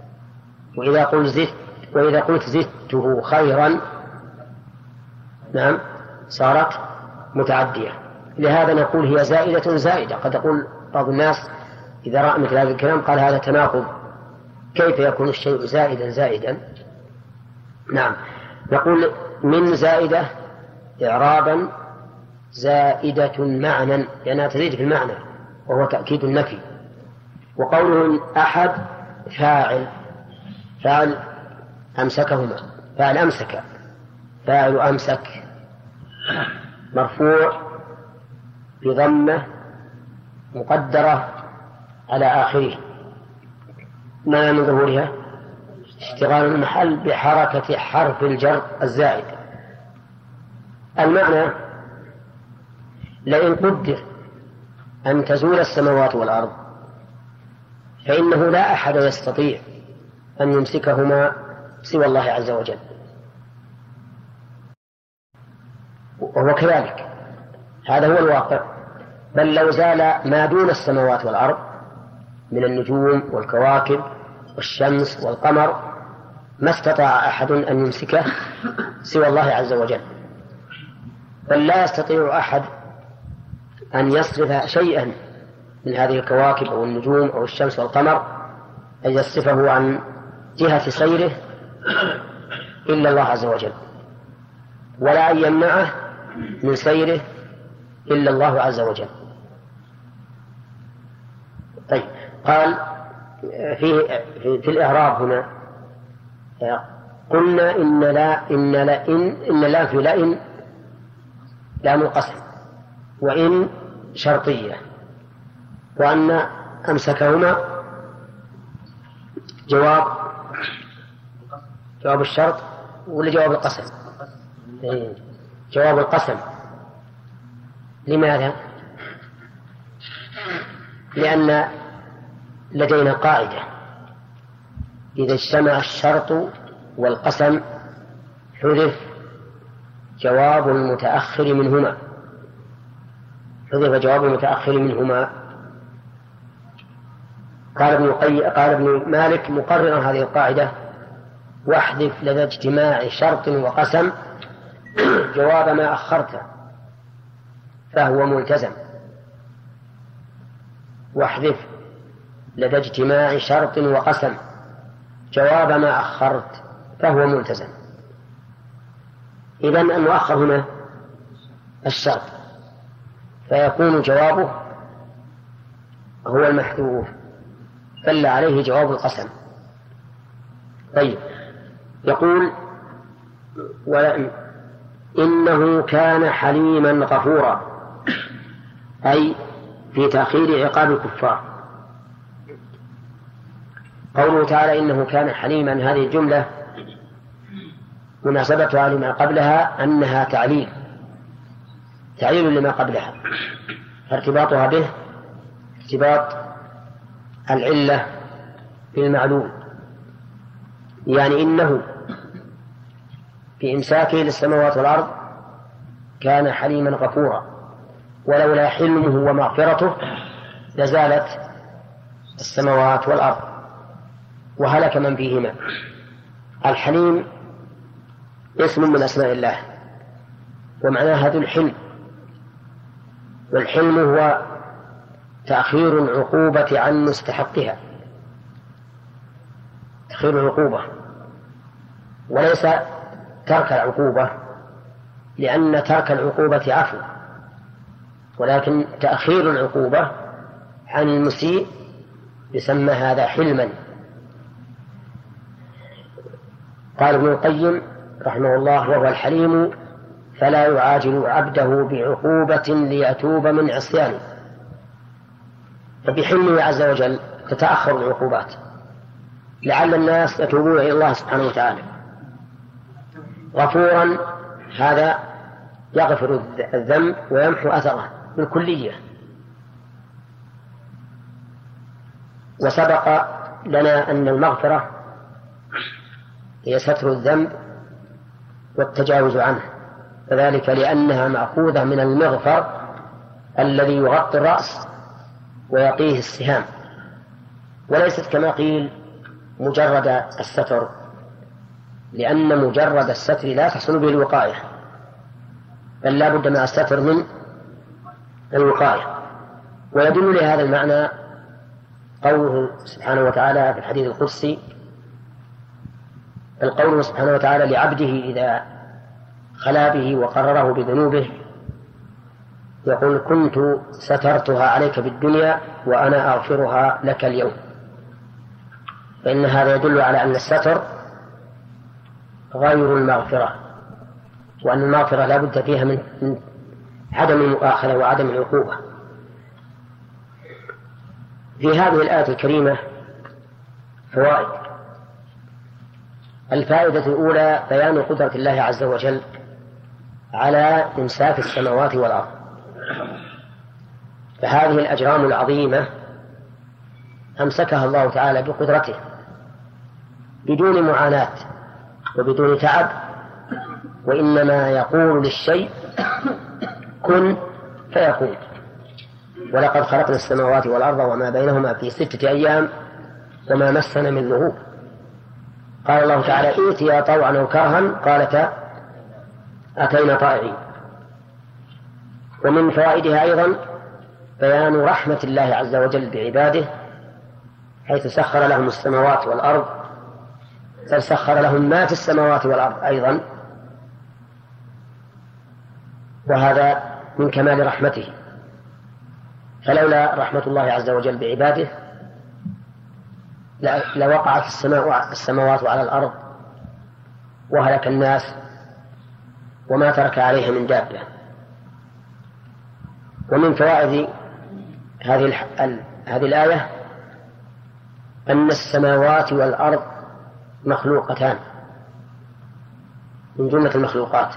وإذا قلت زدته خيرا نعم صارت متعدية. لهذا نقول هي زائدة. قد يقول بعض الناس إذا رأى مثل هذا الكلام قال هذا تناقض، كيف يكون الشيء زائدا؟ نعم، نقول من زائدة إعرابا زائدة معنى لأنها تزيد في المعنى وهو تأكيد النفي. وقوله أحد فاعل أمسكهما، فاعل أمسك مرفوع بضمة مقدرة على آخره، ما من ظهورها اشتغال المحل بحركة حرف الجر الزائد. المعنى لئن قدر أن تزول السماوات والأرض فإنه لا أحد يستطيع أن يمسكهما سوى الله عز وجل، وهو كذلك، هذا هو الواقع. بل لو زال ما دون السماوات والأرض من النجوم والكواكب والشمس والقمر ما استطاع أحد أن يمسكه سوى الله عز وجل، بل لا يستطيع أحد أن يصرف شيئا من هذه الكواكب أو النجوم أو الشمس والقمر أن يصرفه عن جهة سيره إلا الله عز وجل، ولا أن يمنعه من سيره إلا الله عز وجل. طيب، قال في الإعراب هنا قلنا إن لا في لئن لام القسم، وإن شرطية، وأن أمسكهما جواب الشرط ولا جواب القسم؟ جواب القسم. لماذا؟ لأن لدينا قاعدة إذا اجتمع الشرط والقسم حذف جواب المتأخر منهما. قال ابن مالك مقررا هذه القاعدة: واحذف لدى اجتماع شرط وقسم جواب ما أخرته فهو ملتزم. واحذف لدى اجتماع شرط وقسم جواب ما أخرت فهو ملتزم. إذن المؤخر هنا الشرط، فيكون جوابه هو المحذوف، دل عليه جواب القسم. طيب، يقول: إنه كان حليما غفورا، أي في تأخير عقاب الكفار. قوله تعالى إنه كان حليما، هذه الجملة مناسبتها لما قبلها أنها تعليل لما قبلها، فارتباطها به ارتباط العلة بالمعلوم، يعني إنه في إمساكه للسماوات والأرض كان حليما غفورا، ولولا حلمه ومغفرته لزالت السماوات والأرض وهلك من فيهما. الحليم اسم من أسماء الله، ومعناها ذو الحلم، والحلم هو تأخير العقوبة عن مستحقها، تأخير العقوبة، وليس ترك العقوبة، لأن ترك العقوبة عفو، ولكن تأخير العقوبة عن المسيء يسمى هذا حلما. قال ابن القيم رحمه الله: وهو الحليم فلا يعاجل عبده بعقوبة ليتوب من عصيانه. فبحلمه عز وجل تتأخر العقوبات لعل الناس يتوبون إلى الله سبحانه وتعالى. غفورا هذا يغفر الذنب ويمحو أثره بالكلية. وسبق لنا أن المغفرة هي ستر الذنب والتجاوز عنه، وذلك لأنها مأخوذة من المغفر الذي يغطي الرأس ويقيه السهام، وليست كما قيل مجرد الستر، لأن مجرد الستر لا تحصل به الوقاية، بل لا بد من الستر من الوقاية. ويدل لهذا المعنى قوله سبحانه وتعالى في الحديث القدسي، القول سبحانه وتعالى لعبده إذا خلا به وقرره بذنوبه، يقول: كنت سترتها عليك في الدنيا وأنا أغفرها لك اليوم. فإن هذا يدل على أن الستر غير المغفرة، وأن المغفرة لا بد فيها من عدم المؤاخذة وعدم العقوبة. في هذه الآية الكريمة فوائد. الفائدة الأولى بيان قدرة الله عز وجل على إمساك السماوات والأرض، فهذه الأجرام العظيمة أمسكها الله تعالى بقدرته بدون معاناة وبدون تعب، وإنما يقول للشيء كن فيكون. ولقد خلقنا السماوات والأرض وما بينهما في 6 أيام وما مسنا من لغوب. قال الله تعالى: ائتيا طوعا أو كرها قالتا أتينا طائعين. ومن فوائدها أيضا بيان رحمة الله عز وجل بعباده، حيث سخر لهم السماوات والأرض، فسخر لهم ما في السماوات والأرض أيضا، وهذا من كمال رحمته. فلولا رحمة الله عز وجل بعباده لوقعت السماوات على الأرض وهلك الناس وما ترك عليها من دابة. ومن فوائد هذه الآية أن السماوات والأرض مخلوقتان من جملة المخلوقات،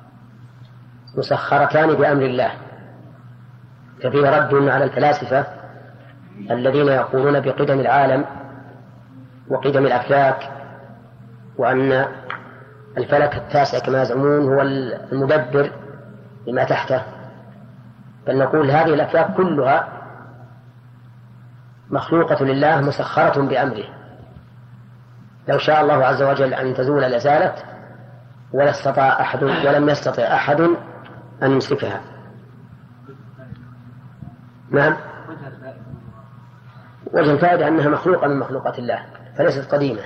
مسخرتان بأمر الله. ففيه رد على الفلاسفة الذين يقولون بقدم العالم وقدم الأفلاك، وأن الفلك التاسع كما يزعمون هو المدبر لما تحته. بل نقول هذه الأفلاك كلها مخلوقة لله مسخرة بأمره، لو شاء الله عز وجل أن تزول لزالت، ولم يستطع أحد أن يمسكها. نعم، وجه الفائدة أنها مخلوقة من مخلوقات الله فليست قديمة.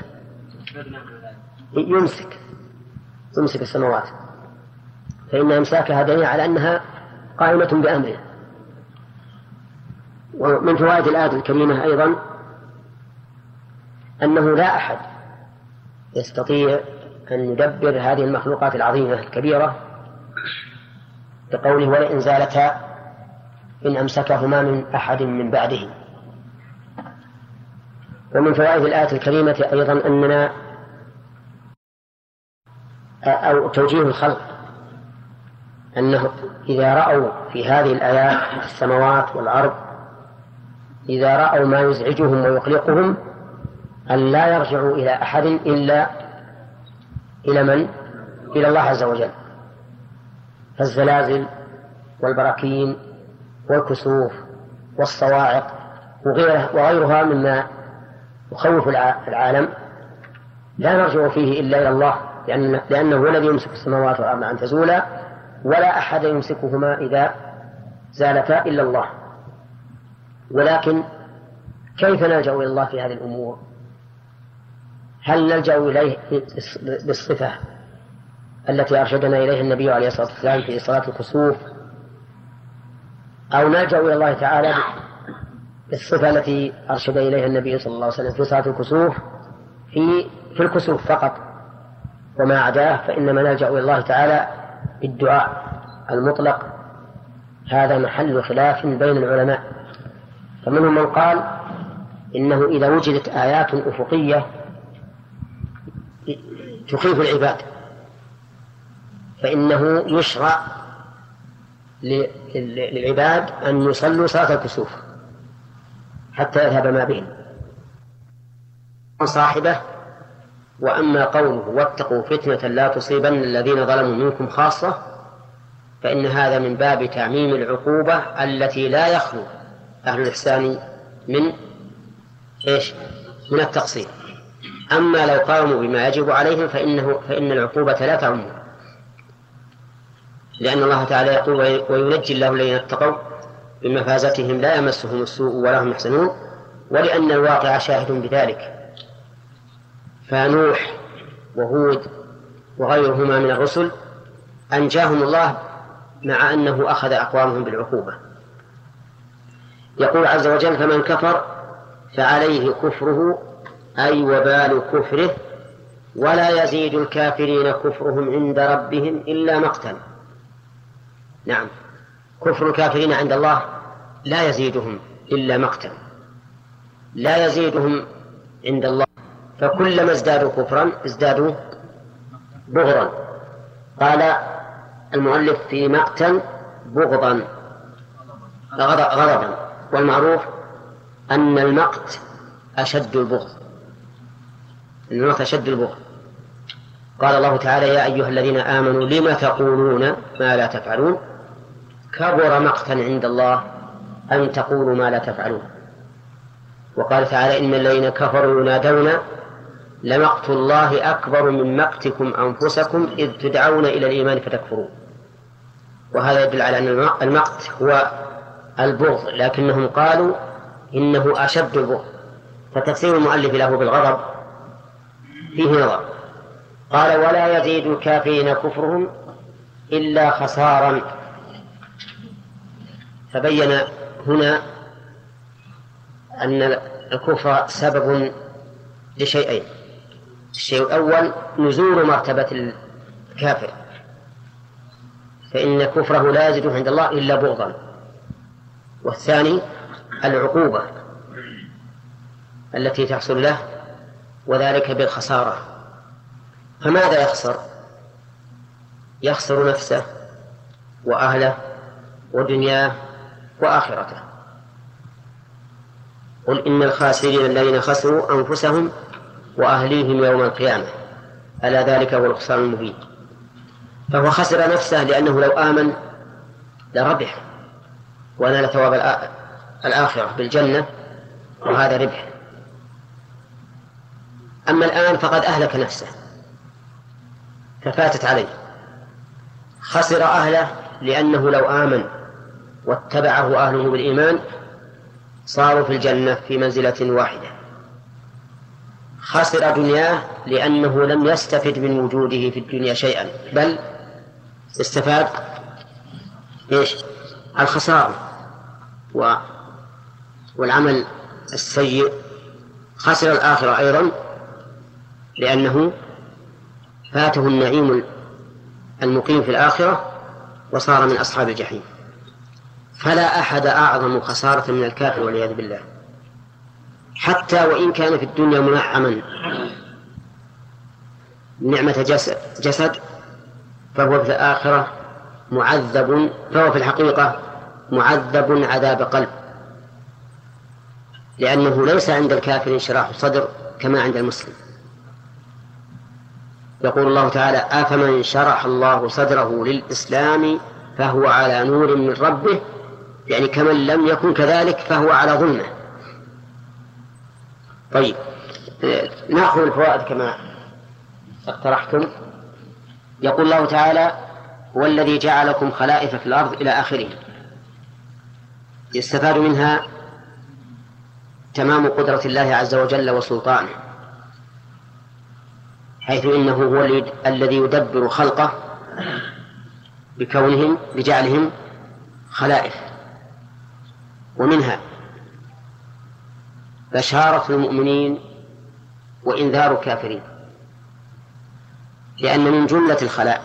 يمسك السماوات، فإن إمساكها دليل على أنها قائمة بأمره. ومن فوائد الآية الكريمة أيضا أنه لا أحد يستطيع أن يدبر هذه المخلوقات العظيمة الكبيرة، بقوله: ولئن زالتا إن أمسكهما من أحد من بعده. ومن فوائد الآية الكريمة أيضا أننا أو توجيه الخلق، أنه إذا رأوا في هذه الآيات السماوات والأرض، إذا رأوا ما يزعجهم ويقلقهم أن لا يرجعوا إلى أحد إلا إلى من؟ إلى الله عز وجل. فالزلازل والبراكين والكسوف والصواعق وغيرها مما يخوف العالم لا نرجع فيه إلا إلى الله، لأنه هو الذي يمسك السماوات والأرض أن تزولا، ولا أحد يمسكهما إذا زالتا إلا الله. ولكن كيف نلجأ إلى الله في هذه الأمور؟ هل نلجأ إليه بالصفة التي أرشدنا إليها النبي عليه الصلاة والسلام في صلاة الكسوف، أو نلجأ إلى الله تعالى بالصفة التي أرشد إليها النبي صلى الله عليه وسلم في صلاة الكسوف في الكسوف فقط، وما عداه فإنما نلجأ إلى الله تعالى بالدعاء المطلق؟ هذا محل خلاف بين العلماء، فمنهم من قال إنه إذا وجدت آيات أفقية تخيف العباد فإنه يشرع للعباد أن يصلوا صلاة الكسوف حتى يذهب ما بهم صاحبه. وأما قوله واتقوا فتنة لا تصيبن الذين ظلموا منكم خاصة، فإن هذا من باب تعميم العقوبة التي لا يخلو أهل الإحسان من التقصير. أما لو قاموا بما يجب عليهم فإن العقوبة لا تعم، لأن الله تعالى يقول وينجي الله الذين اتقوا بمفازتهم لا يمسهم السوء ولا هم يحزنون، ولأن الواقع شاهد بذلك. فنوح وهود وغيرهما من الرسل أنجاهم الله مع أنه أخذ أقوامهم بالعقوبة. يقول عز وجل فمن كفر فعليه كفره أي وبال كفره، ولا يزيد الكافرين كفرهم عند ربهم إلا مقتا. نعم، كفر الكافرين عند الله لا يزيدهم إلا مقتا، لا يزيدهم عند الله، فكلما ازدادوا كفرا ازدادوا بغضا. قال المؤلف في مقتا بغضا غضبا، والمعروف أن المقت أشد البغض، المقت أشد البغض. قال الله تعالى يا أيها الذين آمنوا لم تقولون ما لا تفعلون كبر مقتا عند الله أن تقولوا ما لا تفعلون. وقال تعالى إن الذين كفروا ينادون لمقت الله أكبر من مقتكم أنفسكم إذ تدعون إلى الإيمان فتكفرون. وهذا يدل على أن المقت هو البغض، لكنهم قالوا إنه أشد البغض، فتفسير المؤلف له بالغضب فيه نظر. قال ولا يزيد الكافرين كفرهم إلا خسارا، فبين هنا أن الكفر سبب لشيئين: الشيء الأول نزول مرتبة الكافر، فإن كفره لا يزيده عند الله إلا بغضا، والثاني العقوبة التي تحصل له، وذلك بالخسارة. فماذا يخسر؟ يخسر نفسه وأهله ودنياه وآخرته. قل إن الخاسرين الذين خسروا أنفسهم وأهليهم يوم القيامة ألا ذلك هو الخسران المبين. فهو خسر نفسه لأنه لو آمن لربح ونال ثواب الآخرة بالجنة، وهذا ربح. أما الآن فقد أهلك نفسه ففاتت عليه. خسر أهله لأنه لو آمن واتبعه أهله بالإيمان صاروا في الجنة في منزلة واحدة. خسر دنياه لأنه لم يستفد من وجوده في الدنيا شيئا، بل استفاد الخسارة والعمل السيء. خسر الآخرة أيضا لأنه فاته النعيم المقيم في الآخرة وصار من أصحاب الجحيم. فلا أحد أعظم خسارة من الكافر والعياذ بالله، حتى وإن كان في الدنيا منعما نعمة جسد فهو في الآخرة معذب، فهو في الحقيقة معذب عذاب قلب، لأنه ليس عند الكافر انشراح صدر كما عند المسلم. يقول الله تعالى أفمن شرح الله صدره للإسلام فهو على نور من ربه، يعني كمن لم يكن كذلك فهو على ظلمه. طيب، نأخذ الفوائد كما اقترحتم. يقول الله تعالى: هو الذي جعلكم خلائف في الأرض إلى آخره. يستفاد منها تمام قدرة الله عز وجل وسلطانه، حيث إنه هو الذي يدبر خلقه بجعلهم خلائف. ومنها بشارة المؤمنين وإنذار الكافرين، لأن من جملة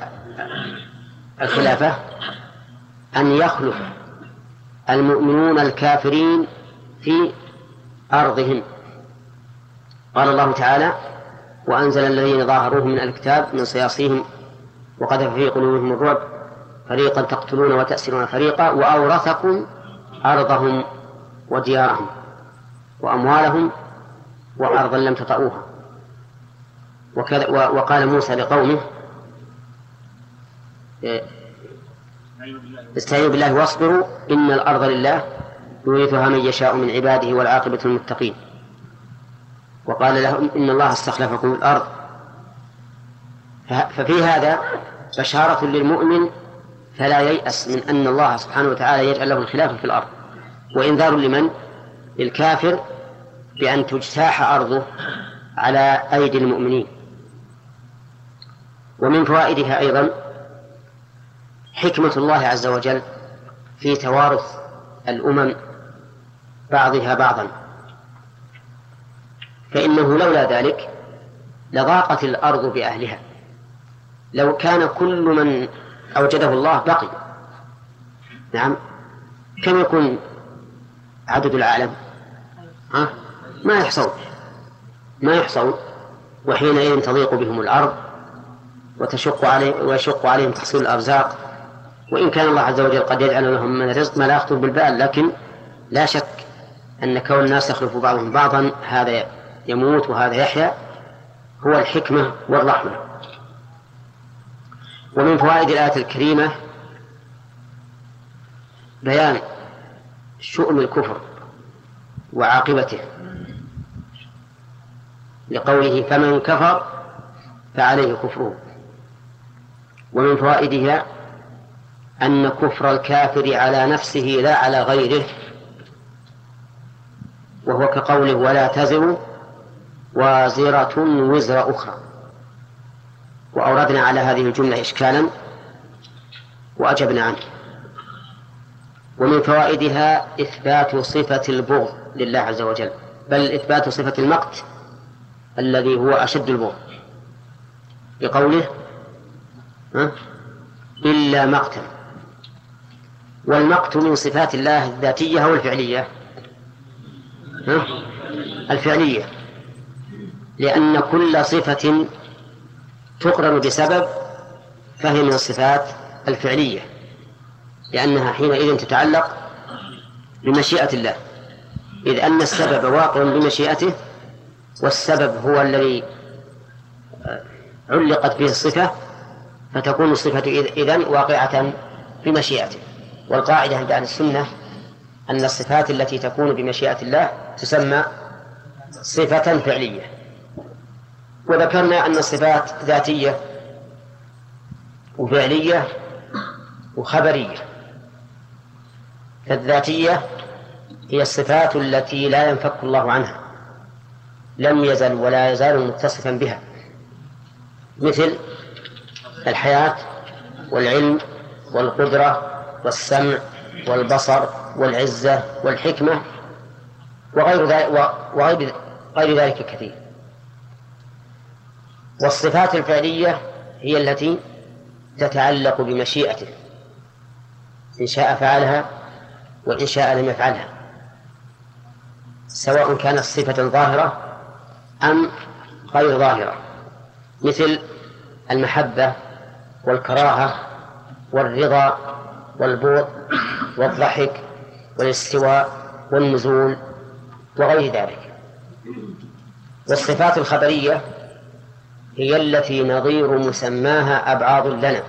الخلافة أن يخلف المؤمنون الكافرين في أرضهم. قال الله تعالى: وأنزل الذين ظاهروهم من الكتاب من صياصيهم وقذف في قلوبهم الرعب فريقا تقتلون وتأسرون فريقا وأورثكم أرضهم وديارهم وأموالهم وأرضا لم تطئوها. وقال موسى لقومه: استعينوا بالله واصبروا إن الأرض لله يورثها من يشاء من عباده والعاقبة للمتقين. وقال لهم: إن الله استخلفكم في الأرض. ففي هذا بشارة للمؤمن فلا ييأس من أن الله سبحانه وتعالى يجعل له الخلافة في الأرض، وإنذار لمن؟ للكافر بأن تجتاح أرضه على أيدي المؤمنين. ومن فوائدها أيضا حكمة الله عز وجل في توارث الأمم بعضها بعضا، فإنه لولا ذلك لضاقت الأرض بأهلها. لو كان كل من أوجده الله بقي، نعم، كم يكون عدد العالم؟ ما يحصون، وحينئذ تضيق بهم الأرض ويشق عليهم تحصيل الأرزاق. وإن كان الله عز وجل قد يجعل لهم من الرزق ما لا يخطر بالبال، لكن لا شك أن كون الناس يخلف بعضهم بعضا، هذا يموت وهذا يحيا، هو الحكمة والرحمة. ومن فوائد الآية الكريمة بيان شؤم الكفر وعاقبته، لقوله: فمن كفر فعليه كفره. ومن فوائدها أن كفر الكافر على نفسه لا على غيره، وهو كقوله: ولا تزر وازرة وزر أخرى. وأوردنا على هذه الجملة إشكالا وأجبنا عنه. ومن فوائدها إثبات صفة البغض لله عز وجل، بل إثبات صفة المقت الذي هو أشد البغض، بقوله: إلا مقتا. والمقت من صفات الله الذاتية أو الفعلية؟ الفعلية، لأن كل صفة تقرن بسبب فهي من الصفات الفعلية، لأنها حينئذ تتعلق بمشيئة الله، إذ أن السبب واقع بمشيئته، والسبب هو الذي علقت به الصفة، فتكون الصفة إذن واقعة بمشيئته. والقاعدة عند أهل السنة أن الصفات التي تكون بمشيئة الله تسمى صفة فعلية. وذكرنا أن الصفات ذاتية وفعلية وخبرية. فالذاتية هي الصفات التي لا ينفك الله عنها، لم يزل ولا يزال متصفا بها، مثل الحياة والعلم والقدرة والسمع والبصر والعزة والحكمة وغير ذلك كثير. والصفات الفعلية هي التي تتعلق بمشيئته، إن شاء فعلها وإن شاء لم يفعلها، سواء كانت صفة ظاهرة أم غير ظاهرة، مثل المحبة والكراهة والرضا والبغض والضحك والاستواء والنزول وغير ذلك. والصفات الخبرية هي التي نظير مسماها أبعاض لنا،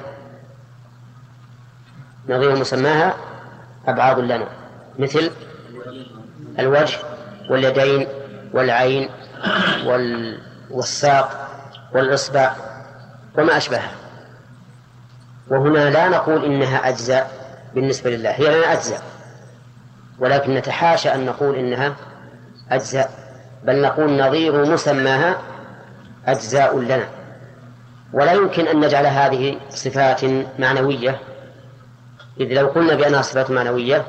نظير مسماها أبعاض لنا، مثل الوجه واليدين والعين والساق والإصبع وما أشبهها. وهنا لا نقول إنها أجزاء بالنسبة لله، هي لنا أجزاء، ولكن نتحاشى أن نقول إنها أجزاء، بل نقول نظير مسماها أجزاء لنا. ولا يمكن أن نجعل هذه صفات معنوية، إذ لو قلنا بأنها صفات معنوية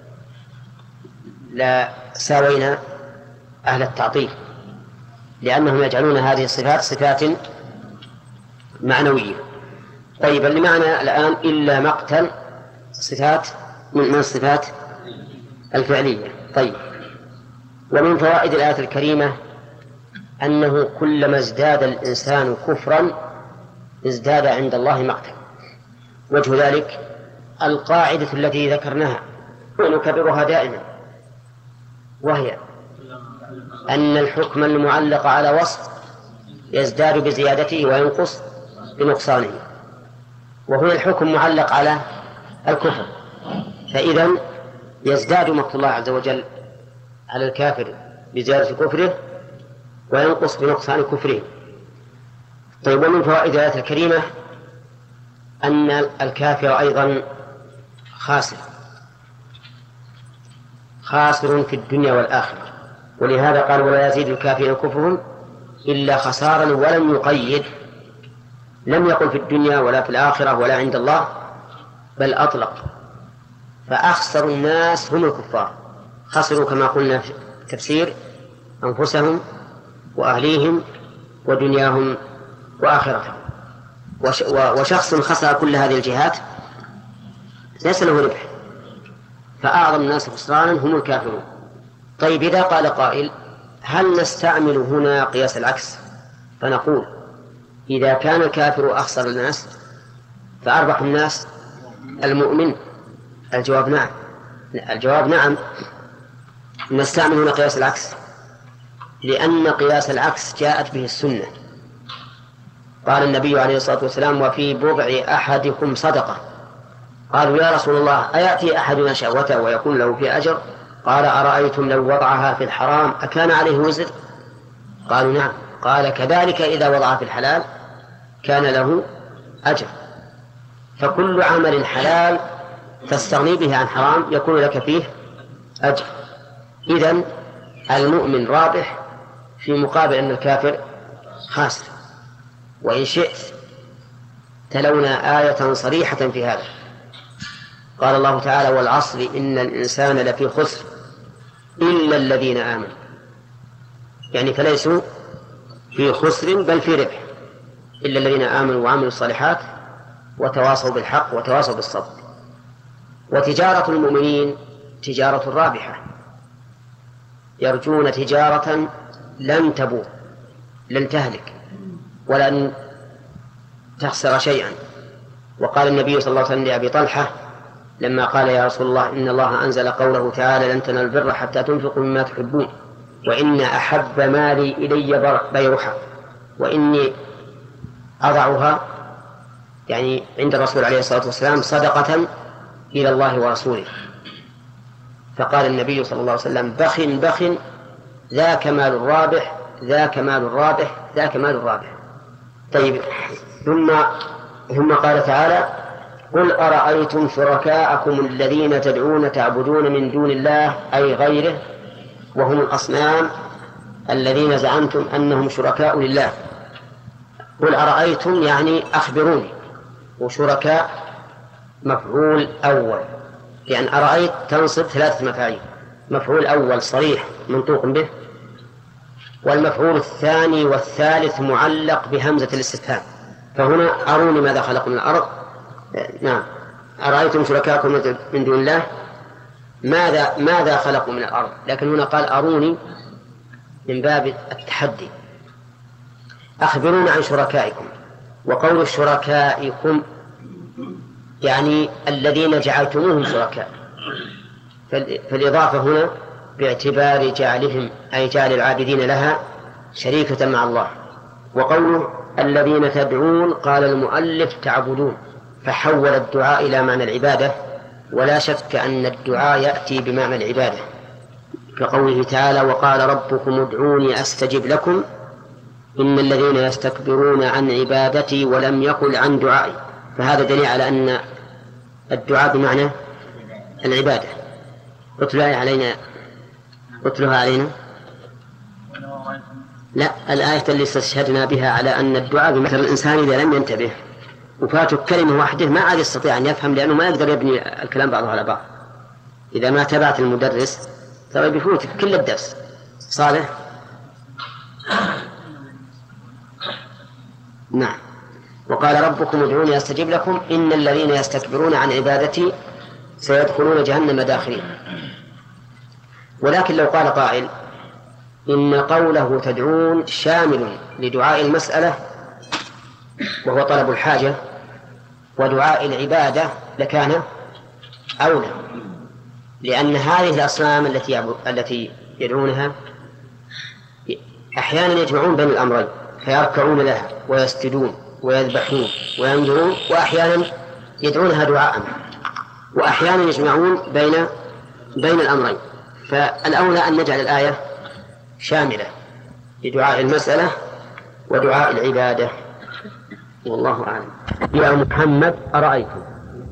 لا ساوينا أهل التعطيل، لأنهم يجعلون هذه الصفات صفات معنوية. طيب، اللي معنا الآن إلا مقتل صفات من الصفات الفعلية. طيب، ومن فوائد الآية الكريمة أنه كلما ازداد الإنسان كفرا ازداد عند الله مقتا. وجه ذلك القاعدة التي ذكرناها ونكررها دائما، وهي أن الحكم المعلق على وصف يزداد بزيادته وينقص بنقصانه، وهنا الحكم معلق على الكفر، فإذا يزداد مقت الله عز وجل على الكافر بزيادة كفره وينقص بنقصان كفره. طيب، ومن فوائد الآية الكريمة أن الكافر أيضا خاسر في الدنيا والآخرة، ولهذا قال ولا يزيد الكافرين كفرهم إلا خسارا، ولم يقيد، لم يقل في الدنيا ولا في الآخرة ولا عند الله، بل أطلق. فأخسر الناس هم الكفار، خسروا كما قلنا في التفسير أنفسهم وأهليهم ودنياهم وآخرتهم. وشخص خسر كل هذه الجهات ليس له ربح، فأعظم الناس خسرانا هم الكافرون. طيب، إذا قال قائل هل نستعمل هنا قياس العكس فنقول إذا كان الكافر أخسر الناس فأربح الناس المؤمن؟ الجواب نعم، نستعمل هنا قياس العكس، لأن قياس العكس جاءت به السنة. قال النبي عليه الصلاة والسلام وفي بضع أحدكم صدقة. قالوا يا رسول الله أيأتي أحدنا شهوته ويكون له في أجر؟ قال أرأيتم لو وضعها في الحرام أكان عليه وزر؟ قالوا نعم. قال كذلك إذا وضعها في الحلال كان له أجر. فكل عمل حلال تستغني به عن حرام يكون لك فيه أجر. إذن المؤمن رابح في مقابل أن الكافر خاسر. وإن شئت تلونا آية صريحة في هذا. قال الله تعالى والعصر إن الإنسان لفي خسر إلا الذين آمنوا، يعني فليسوا في خسر بل في ربح، إلا الذين آمنوا وعملوا الصالحات وتواصوا بالحق وتواصوا بالصبر. وتجارة المؤمنين تجارة رابحة، يرجون تجارة لن تبور، لن تهلك ولن تخسر شيئا. وقال النبي صلى الله عليه وسلم لأبي طلحة لما قال يا رسول الله إن الله أنزل قوله تعالى لن تنالوا البر حتى تنفقوا مما تحبون، وإن أحب مالي إلي بيرها، وإني أضعها يعني عند الرسول عليه الصلاة والسلام صدقة إلى الله ورسوله. فقال النبي صلى الله عليه وسلم بخ ذاك مال الرابح، ذاك مال الرابح، ذاك مال الرابح. طيب، ثم قال تعالى قل أرأيتم شركاءكم الذين تدعون تعبدون من دون الله أي غيره وهم الأصنام الذين زعمتم أنهم شركاء لله. قل أرأيتم يعني أخبروني، وشركاء مفعول أول، لأن أرأيت تنصب 3 مفاعيل، مفعول أول صريح منطوق به، والمفعول الثاني والثالث معلق بهمزة الاستفهام. فهنا أروني ماذا خلق من الأرض. نعم، أرأيتم شركاءكم من دون الله ماذا خلقوا من الأرض، لكن هنا قال أروني من باب التحدي. أخبرونا عن شركائكم، وقول شركائكم يعني الذين جعلتموهم شركاء، فالإضافة هنا باعتبار جعلهم أي جعل العابدين لها شريكة مع الله. وقوله الذين تدعون قال المؤلف تعبدون، فحول الدعاء إلى معنى العبادة، ولا شك أن الدعاء يأتي بمعنى العبادة، كقوله تعالى وقال ربكم ادعوني أستجب لكم، إن الذين يستكبرون عن عبادتي ولم يقل عن دعائي، فهذا دليل على أن الدعاء بمعنى العبادة. اتلها علينا. لا، الآية اللي استشهدنا بها على أن الدعاء بمثل الإنسان إذا لم ينتبه وفاته كلمة واحدة ما عاد يستطيع أن يفهم، لأنه ما يقدر يبني الكلام بعضه على بعض. إذا ما تبعت المدرس ترى بيفوت كل الدرس. صالح. نعم. وقال ربكم ادعوني أستجب لكم إن الذين يستكبرون عن عبادتي سيدخلون جهنم داخرين. ولكن لو قال قائل إن قوله تدعون شامل لدعاء المسألة وهو طلب الحاجة ودعاء العبادة لكان أولى، لأن هذه الأصنام التي يدعونها أحيانا يجمعون بين الأمرين فيركعون لها ويسجدون ويذبحون وينذرون، وأحيانا يدعونها دعاء، وأحيانا يجمعون بين الأمرين. فالأولى أن نجعل الآية شاملة لدعاء المسألة ودعاء العبادة، والله أعلم. يا محمد أرأيتم،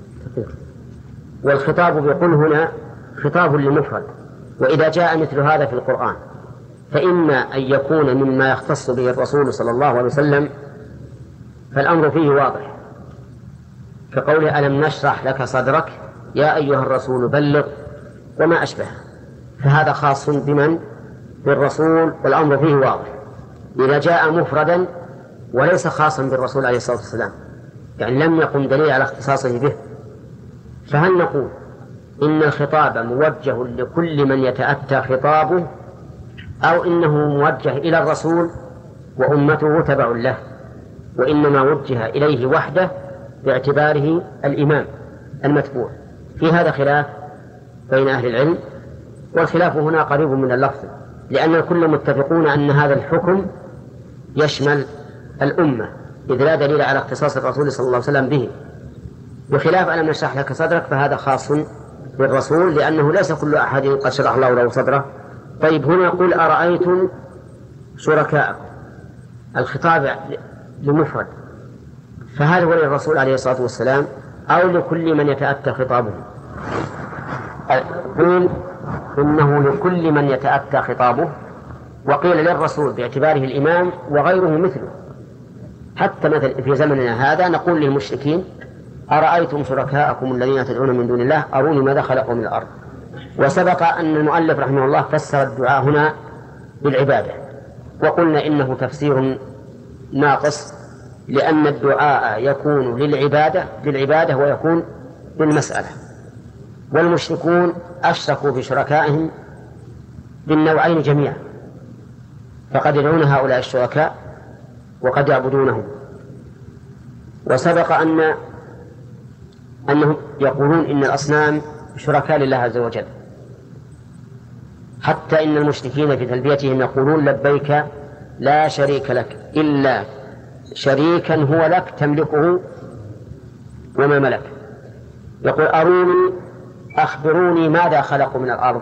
والخطاب بقل هنا خطاب لمفرد، وإذا جاء مثل هذا في القرآن فإما أن يكون مما يختص به الرسول صلى الله عليه وسلم فالأمر فيه واضح، كقوله ألم نشرح لك صدرك يا أيها الرسول بلغ وما أشبه، فهذا خاص بمن؟ بالرسول، والأمر فيه واضح. إذا جاء مفردا وليس خاصا بالرسول عليه الصلاة والسلام، يعني لم يقم دليل على اختصاصه به، فهل نقول إن الخطاب موجه لكل من يتأتى خطابه، أو إنه موجه إلى الرسول وأمته تبع له، وإنما وجه إليه وحده باعتباره الإمام المتبوع؟ في هذا خلاف بين أهل العلم، والخلاف هنا قريب من اللفظ، لأن الكل متفقون أن هذا الحكم يشمل الأمة، إذ لا دليل على اختصاص الرسول صلى الله عليه وسلم به، بخلاف ألم نشرح لك صدرك فهذا خاص بالرسول، لأنه ليس كل أحد قد شرح الله له صدره. طيب هنا قل أرأيتم شركاءكم، الخطاب لمفرد، فهل هو للرسول عليه الصلاة والسلام أو لكل من يتأتى خطابه؟ قيل إنه لكل من يتأتى خطابه، وقيل للرسول باعتباره الإمام وغيره مثله. حتى مثل في زمننا هذا نقول للمشركين أرأيتم شركاءكم الذين تدعون من دون الله أروني ماذا خلقوا من الأرض. وسبق أن المؤلف رحمه الله فسر الدعاء هنا بالعبادة، وقلنا إنه تفسير ناقص، لأن الدعاء يكون للعبادة ويكون للمسألة، والمشركون أشركوا بشركائهم بالنوعين جميعا، فقد يدعون هؤلاء الشركاء وقد يعبدونهم. وسبق أنهم يقولون إن الأصنام شركاء لله عز وجل، حتى إن المشركين في تلبيتهم يقولون لبيك لا شريك لك إلا شريكا هو لك تملكه وما ملك. يقول أروني أخبروني ماذا خلقوا من الأرض.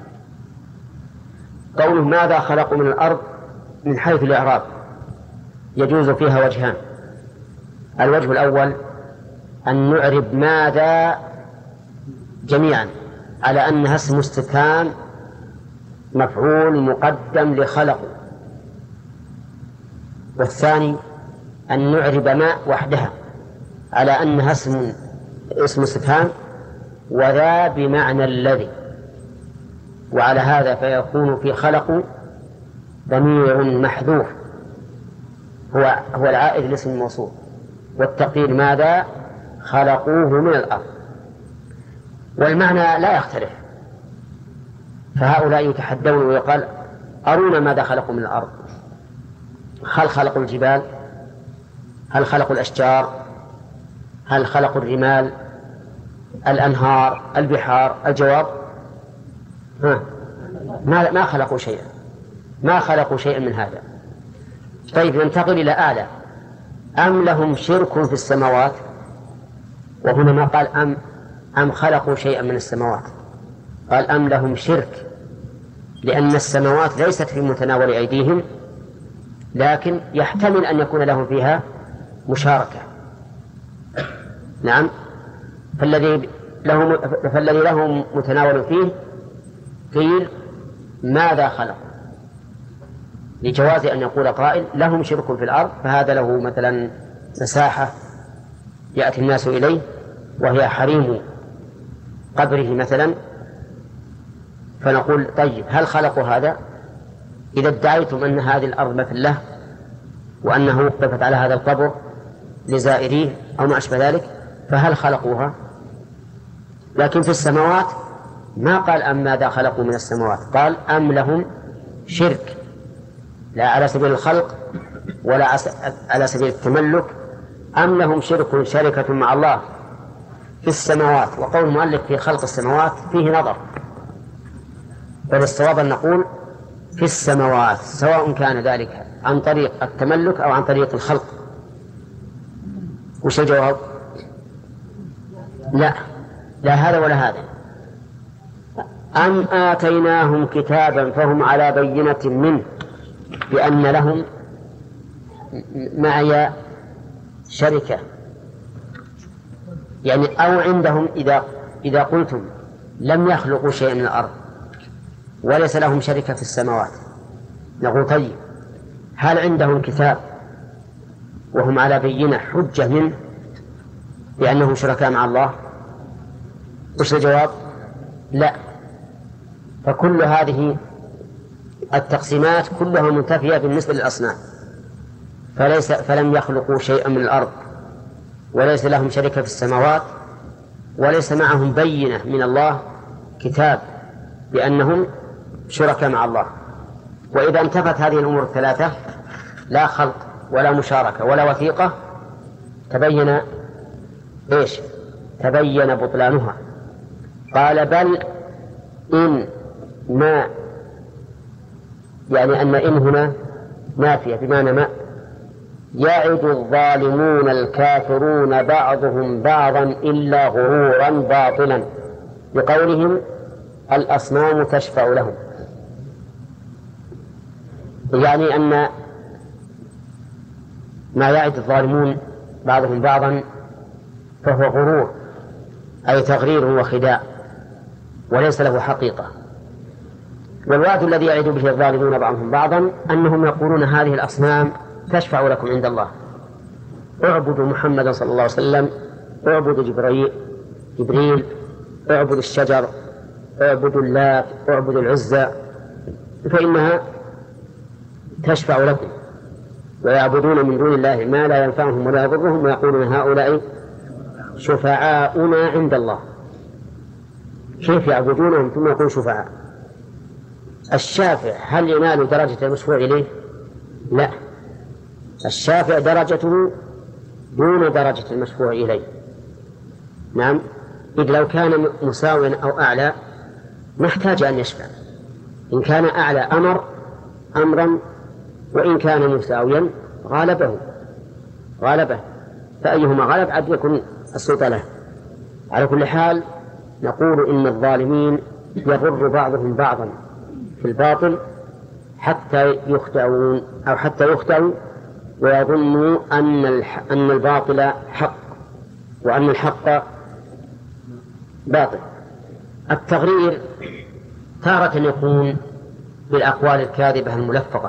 قوله ماذا خلقوا من الأرض من حيث الإعراب يجوز فيها وجهان. الوجه الأول أن نعرب ماذا جميعا على أنها اسم استفهام مفعول مقدم لخلقوا، والثاني أن نعرب ما وحدها على أنها اسم استفهام وذا بمعنى الذي، وعلى هذا فيكون في خلق ضمير محذوف هو العائد لاسم الموصول، والتقدير ماذا خلقوه من الأرض، والمعنى لا يختلف. فهؤلاء يتحدون ويقال أرونا ماذا خلقوا من الأرض، هل خلقوا الجبال، هل خلقوا الأشجار، هل خلقوا الرمال، الأنهار، البحار؟ الجواب ما خلقوا شيئا، ما خلقوا شيئا من هذا. طيب ننتقل إلى آلة، أم لهم شرك في السماوات؟ وهنا ما قال أم خلقوا شيئا من السماوات، قال أم لهم شرك، لأن السماوات ليست في متناول أيديهم، لكن يحتمل أن يكون لهم فيها مشاركة. نعم. فالذي له متناول فيه قيل ماذا خلق، لجواز أن يقول قائل لهم شرك في الأرض، فهذا له مثلا مساحة يأتي الناس إليه وهي حريم قبره مثلا، فنقول طيب هل خلقوا هذا؟ إذا ادعيتم أن هذه الأرض مثل له وأنه وقفت على هذا القبر لزائريه أو ما أشبه ذلك، فهل خلقوها؟ لكن في السماوات ما قال أم ماذا خلقوا من السماوات، قال أم لهم شرك، لا على سبيل الخلق ولا على سبيل التملك، أم لهم شركة مع الله في السماوات. وقول المؤلف في خلق السماوات فيه نظر، بل الصواب أن نقول في السماوات، سواء كان ذلك عن طريق التملك أو عن طريق الخلق. وش الجواب؟ لا هذا ولا هذا. أم آتيناهم كتابا فهم على بينة منه بأن لهم معي شركة، يعني أو عندهم إذا قلتم لم يخلقوا شيئا من الأرض وليس لهم شركة في السماوات، نقول طيب هل عندهم كتاب وهم على بينة حجة منه بأنهم شركاء مع الله؟ وش الجواب؟ لا. فكل هذه التقسيمات كلها منتفية بالنسبة للأصنام، فلم يخلقوا شيئا من الأرض وليس لهم شركة في السماوات وليس معهم بينة من الله كتاب بأنهم شركاء مع الله. وإذا انتفت هذه الأمور الثلاثة، لا خلق ولا مشاركة ولا وثيقة، تبين بطلانها. قال بل إن ما، يعني أن إن هنا نافية بمعنى ما، يعد الظالمون الكافرون بعضهم بعضا إلا غرورا باطلا، بقولهم الأصنام تشفع لهم، يعني أن ما يعد الظالمون بعضهم بعضا فهو غرور، أي تغرير وخداع وليس له حقيقة. والوعد الذي يعد به الظالمون بعضهم بعضا أنهم يقولون هذه الأصنام تشفع لكم عند الله، اعبدوا محمدا صلى الله عليه وسلم، اعبدوا جبريل، اعبدوا الشجر، اعبدوا اللات، اعبدوا العزى، فإنها تشفع لكم. ويعبدون من دون الله ما لا ينفعهم ولا يضرهم ويقولون هؤلاء شفعاؤنا عند الله. كيف يعبدونهم ثم يقول شفعاء؟ الشافع هل ينال درجة المشفوع إليه؟ لا، الشافع درجته دون درجة المشفوع إليه. نعم، إذ لو كان مساويا أو أعلى ما احتاج أن يشفع. إن كان أعلى أمر أمرا، وإن كان مساويا غالبه، فأيهما غلب عد يكون السلطة له. على كل حال نقول إن الظالمين يغر بعضهم بعضا في الباطل حتى يخدعون أو حتى يخدعوا ويظنوا أن الباطل حق وأن الحق باطل. التغرير تارة يكون بالأقوال الكاذبة الملفقة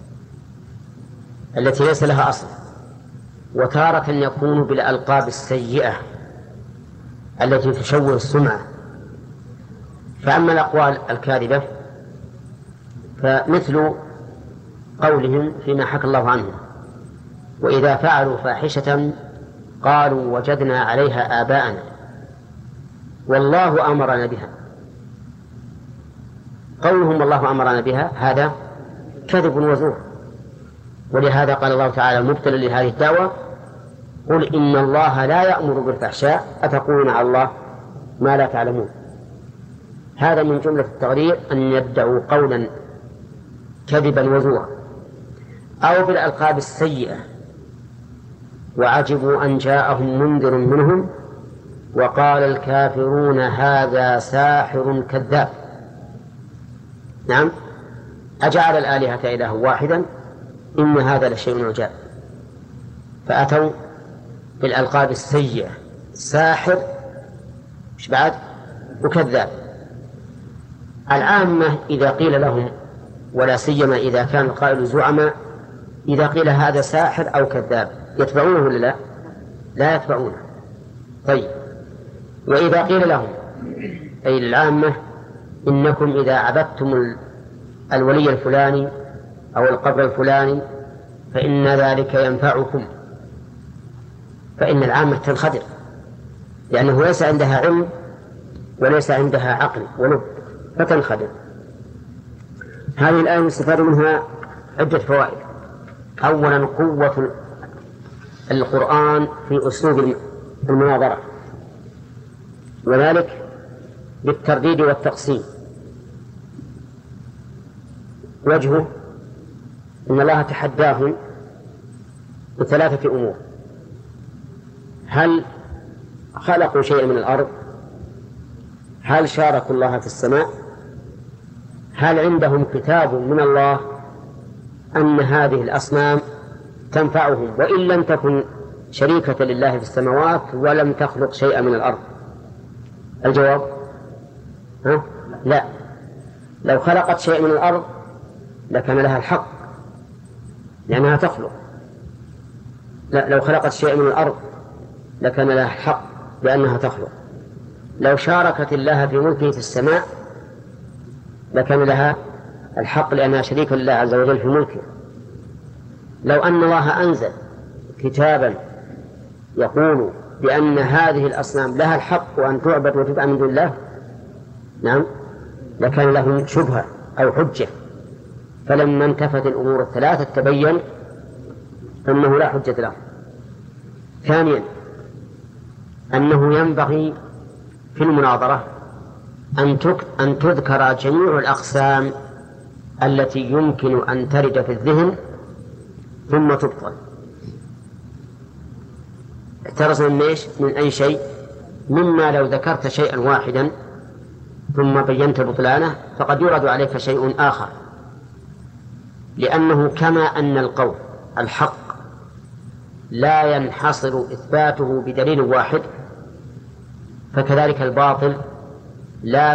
التي ليس لها أصل، وتارة يكون بالألقاب السيئة التي تشوه السمعة. فأما الأقوال الكاذبة فمثل قولهم فيما حكى الله عنه: وإذا فعلوا فاحشة قالوا وجدنا عليها آباءنا والله أمرنا بها. قولهم والله أمرنا بها هذا كذب وزور، ولهذا قال الله تعالى مبتلا لهذه الدعوة: قل إن الله لا يأمر بالفحشاء أتقولون على الله ما لا تعلمون. هذا من جملة التغرير أن يدعوا قولا كذبا وزورا. أو بالألقاب السيئة: وعجبوا أن جاءهم منذر منهم وقال الكافرون هذا ساحر كذاب. نعم، أجعل الآلهة إلها واحدا إن هذا لشيء عجاب، فأتوا بالألقاب السيئة: ساحر، مش بعد، وكذاب. العامة إذا قيل لهم، ولا سيما إذا كان القائل زعماء، إذا قيل هذا ساحر أو كذاب يتبعونه ولا لا؟ لا يتبعونه. طيب، وإذا قيل لهم أي العامة إنكم إذا عبدتم الولي الفلاني أو القبر الفلاني فإن ذلك ينفعكم، فإن العامة تنخدع، لأنه ليس عندها علم وليس عندها عقل ولب، فتنخدع. هذه الآية نستفاد منها عدة فوائد. أولا، قوة القرآن في أسلوب المناظرة، وذلك بالترديد والتقسيم. وجهه إن الله تحداهم بثلاثة أمور: هل خلقوا شيئا من الأرض؟ هل شاركوا الله في السماء؟ هل عندهم كتاب من الله أن هذه الأصنام تنفعهم وإن لم تكن شريكة لله في السماوات ولم تخلق شيئا من الأرض؟ الجواب لا. لو خلقت شيئا من الأرض لكان لها الحق لأنها تخلق. لا، لو خلقت شيئا من الأرض لكان لها الحق لأنها تخلق. لو شاركت الله في ملكه في السماء لكان لها الحق لأنها شريك لله عز وجل في ملكه. لو أن الله أنزل كتابا يقول بأن هذه الأصنام لها الحق وأن تعبد وتدعى من دون الله، نعم، لكان لهم شبهة أو حجة. فلما انتفت الأمور الثلاثة تبين أنه لا حجة له. ثانيا، أنه ينبغي في المناظرة أن تذكر جميع الأقسام التي يمكن أن ترد في الذهن ثم تبطل. احترز من أي شيء، مما لو ذكرت شيئا واحدا ثم بينت بطلانه فقد يرد عليك شيء آخر، لأنه كما أن القول الحق لا ينحصر إثباته بدليل واحد، فكذلك الباطل لا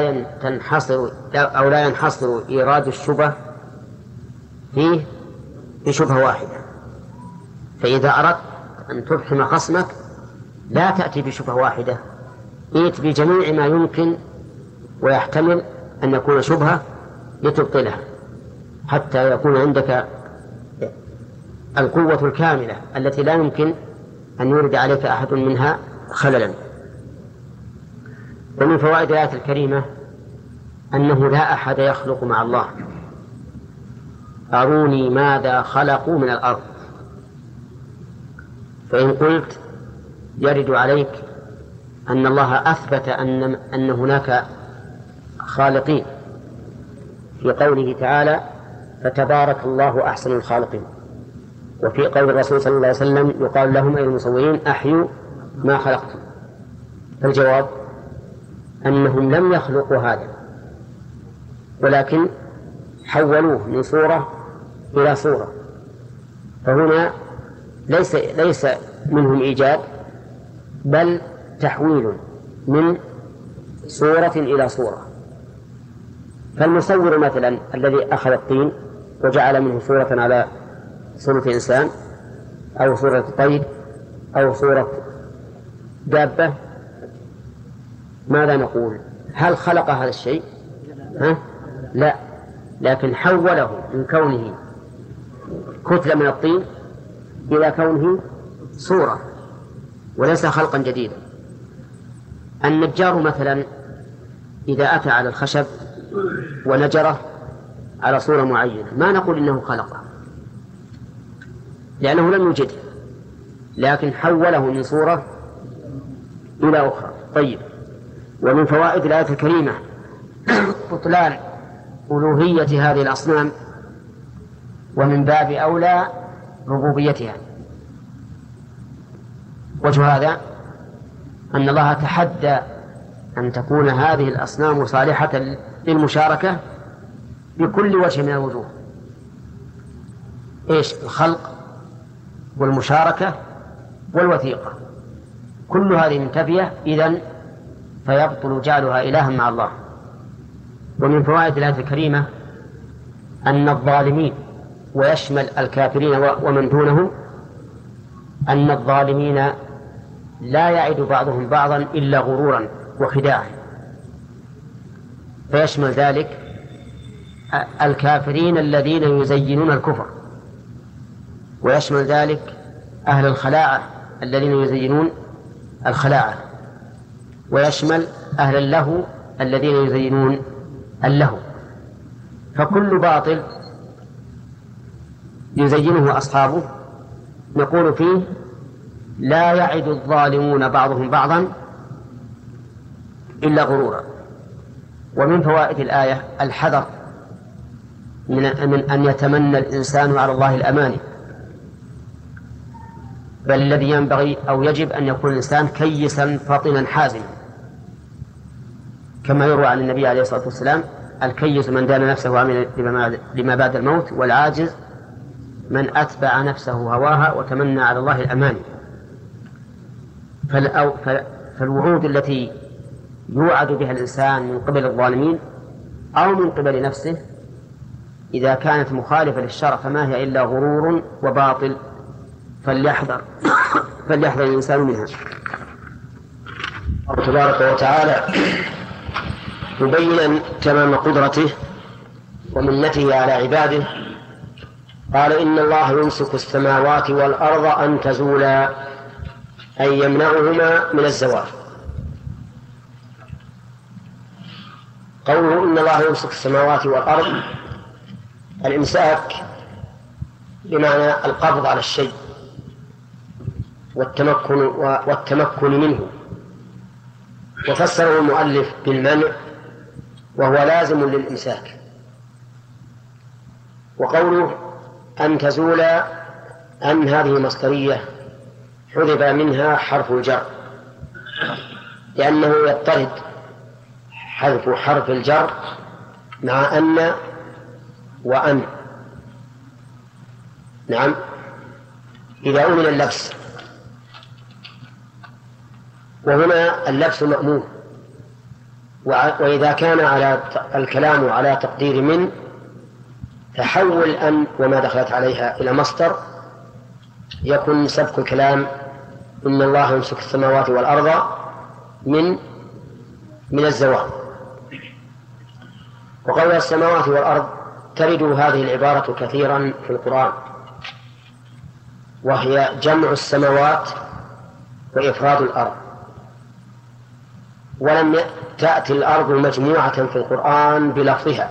ينحصر إيراد الشبه فيه بشبهة واحدة. فإذا أردت أن تفهم خصمك لا تأتي بشبهة واحدة، ائت بجميع ما يمكن ويحتمل أن يكون شبهة لتبطلها، حتى يكون عندك القوة الكاملة التي لا يمكن أن يورد عليك أحد منها خللا. ومن فوائد الآية الكريمة أنه لا أحد يخلق مع الله. أروني ماذا خلقوا من الأرض. فإن قلت يرد عليك أن الله أثبت أن هناك خالقين في قوله تعالى: فتبارك الله أحسن الخالقين. وفي قول الرسول صلى الله عليه وسلم يقال لهم أي المصورين: أحيوا ما خلقتم. فالجواب أنهم لم يخلقوا هذا، ولكن حولوه من صورة إلى صورة. فهنا ليس منهم إيجاد، بل تحويل من صورة إلى صورة. فالمصور مثلا الذي أخذ الطين وجعل منه صورة على صورة إنسان أو صورة طير أو صورة دابة، ماذا نقول؟ هل خلق هذا الشيء؟ لا، لكن حوله من كونه كتلة من الطين إلى كونه صورة وليس خلقا جديدا. النجار مثلا إذا أتى على الخشب ونجره على صورة معينة ما نقول إنه خلقه، لأنه لم يوجده، لكن حوله من صورة إلى أخرى. طيب، ومن فوائد الآية الكريمة بطلان ألوهية هذه الأصنام، ومن باب أولى ربوبيتها. وجه هذا أن الله تحدى أن تكون هذه الأصنام صالحة للمشاركة بكل وجه من الوجوه، إيش؟ الخلق والمشاركة والوثيقة، كل هذه منتفية إذن فيبطل جعلها إلها مع الله. ومن فوائد الآية الكريمة أن الظالمين، ويشمل الكافرين ومن دونهم، أن الظالمين لا يعد بعضهم بعضا إلا غرورا وخداعا، فيشمل ذلك الكافرين الذين يزينون الكفر، ويشمل ذلك أهل الخلاعة الذين يزينون الخلاعة، ويشمل أهل اللهو الذين يزينون اللهو. فكل باطل يزينه أصحابه نقول فيه لا يعد الظالمون بعضهم بعضا إلا غرورا. ومن فوائد الآية الحذر من أن يتمنى الإنسان على الله الأماني، بل الذي ينبغي أو يجب أن يكون الإنسان كيسا فطنا حازما، كما يروى عن النبي عليه الصلاة والسلام: الكيس من دان نفسه وعمل لما بعد الموت، والعاجز من أتبع نفسه هواها وتمنى على الله الأماني. فالوعود التي يوعد بها الإنسان من قبل الظالمين أو من قبل نفسه إذا كانت مخالفة للشرع فما هي إلا غرور وباطل، فليحذر الإنسان منها. الله تبارك وتعالى مبينا تمام قدرته ومنته على عباده قال: إن الله يمسك السماوات والأرض أن تزولا، أي يمنعهما من الزوال. قوله إن الله يمسك السماوات والأرض، الإمساك بمعنى القبض على الشيء والتمكن منه، وفسره المؤلف بالمنع وهو لازم للإمساك. وقوله أن تزولا، أن هذه مصدرية حذف منها حرف الجر، لأنه يضطرد حذف حرف الجر مع أن وأن. نعم، إذا أمن اللبس، وهنا اللبس مأمون، وإذا كان على الكلام على تقدير من، تحول أن وما دخلت عليها إلى مصدر، يكون سبق الكلام إن الله يمسك السماوات والأرض من الزوال. وقول السماوات والأرض ترد هذه العبارة كثيرا في القرآن، وهي جمع السماوات وإفراد الأرض، ولم تأتي الأرض مجموعة في القرآن بلفظها،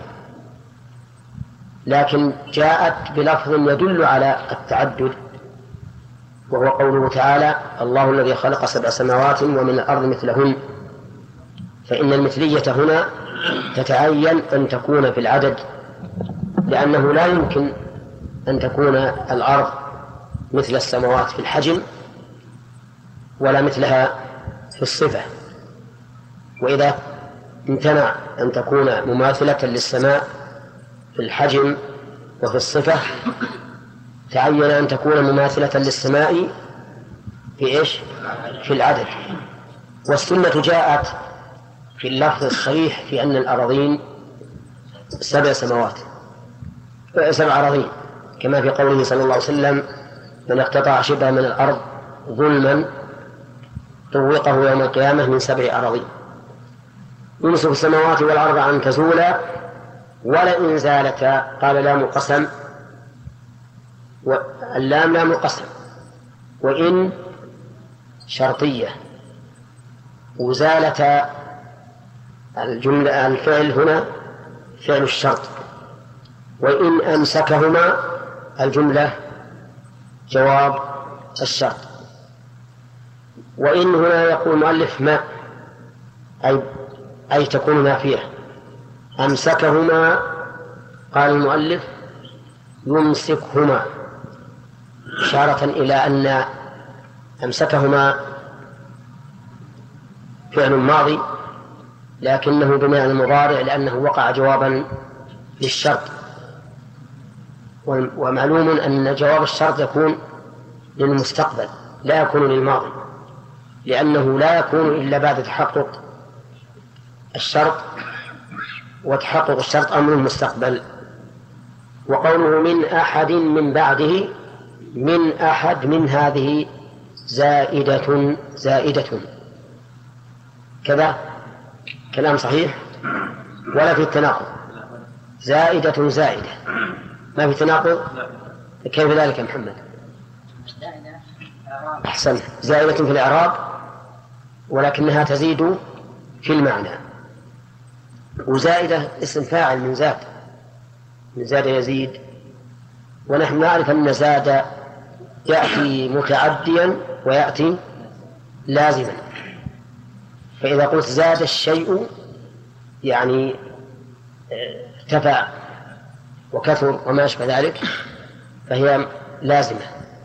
لكن جاءت بلفظ يدل على التعدد، وهو قوله تعالى: الله الذي خلق 7 سماوات ومن الأرض مثلهن. فإن المثلية هنا تتعين أن تكون في العدد، لأنه لا يمكن أن تكون الأرض مثل السماوات في الحجم ولا مثلها في الصفة. وإذا امتنع أن تكون مماثلة للسماء في الحجم وفي الصفة، تعين أن تكون مماثلة للسماء في إيش؟ في العدد. والسنة جاءت في اللفظ الصريح في أن الأراضين 7 سماوات 7 أراضين، كما في قوله صلى الله عليه وسلم: من اقتطع شبرا من الأرض ظلما طوقه يوم القيامة من 7 أراضين. يمسك السماوات والأرض أن تزولا، ولئن زالتا، قال لام قسم، واللام لام القسم، وإن شرطية، وزالتا الجملة الفعل هنا فعل الشرط، وإن أمسكهما الجملة جواب الشرط. وإن هنا يقول المؤلف ما، أي تكون نافية. أمسكهما، قال المؤلف يمسكهما، إشارة إلى أن أمسكهما فعل ماضي لكنه بمعنى المضارع، لأنه وقع جوابا للشرط. ومعلوم أن جواب الشرط يكون للمستقبل لا يكون للماضي، لأنه لا يكون إلا بعد تحقق الشرط، وتحقق الشرط أمر المستقبل. وقوله من أحد من بعده، من أحد من هذه زائدة كذا كلام صحيح ولا في التناقض؟ زائدة ما في تناقض. كيف ذلك يا محمد؟ أحسن، زائدة في الإعراب ولكنها تزيد في المعنى. وزائدة اسم فاعل من زاد يزيد، ونحن نعرف أن زاد يأتي متعديا ويأتي لازما. فإذا قلت زاد الشيء يعني ارتفع وكثر وما أشبه ذلك فهي لازمة.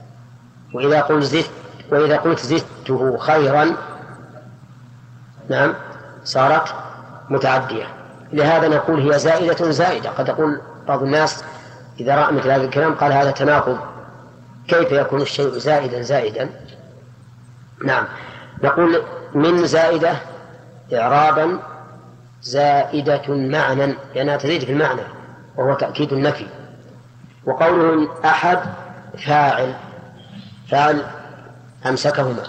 وإذا قلت زدته خيرا نعم صارت متعدية. لهذا نقول هي زائدة. قد يقول بعض الناس إذا رأى مثل هذا الكلام قال هذا تناقض، كيف يكون الشيء زائدا؟ نعم، نقول من زائدة إعرابا زائدة معنى، لأنها تزيد في المعنى وهو تأكيد النفي. وقوله أحد فاعل أمسكهما،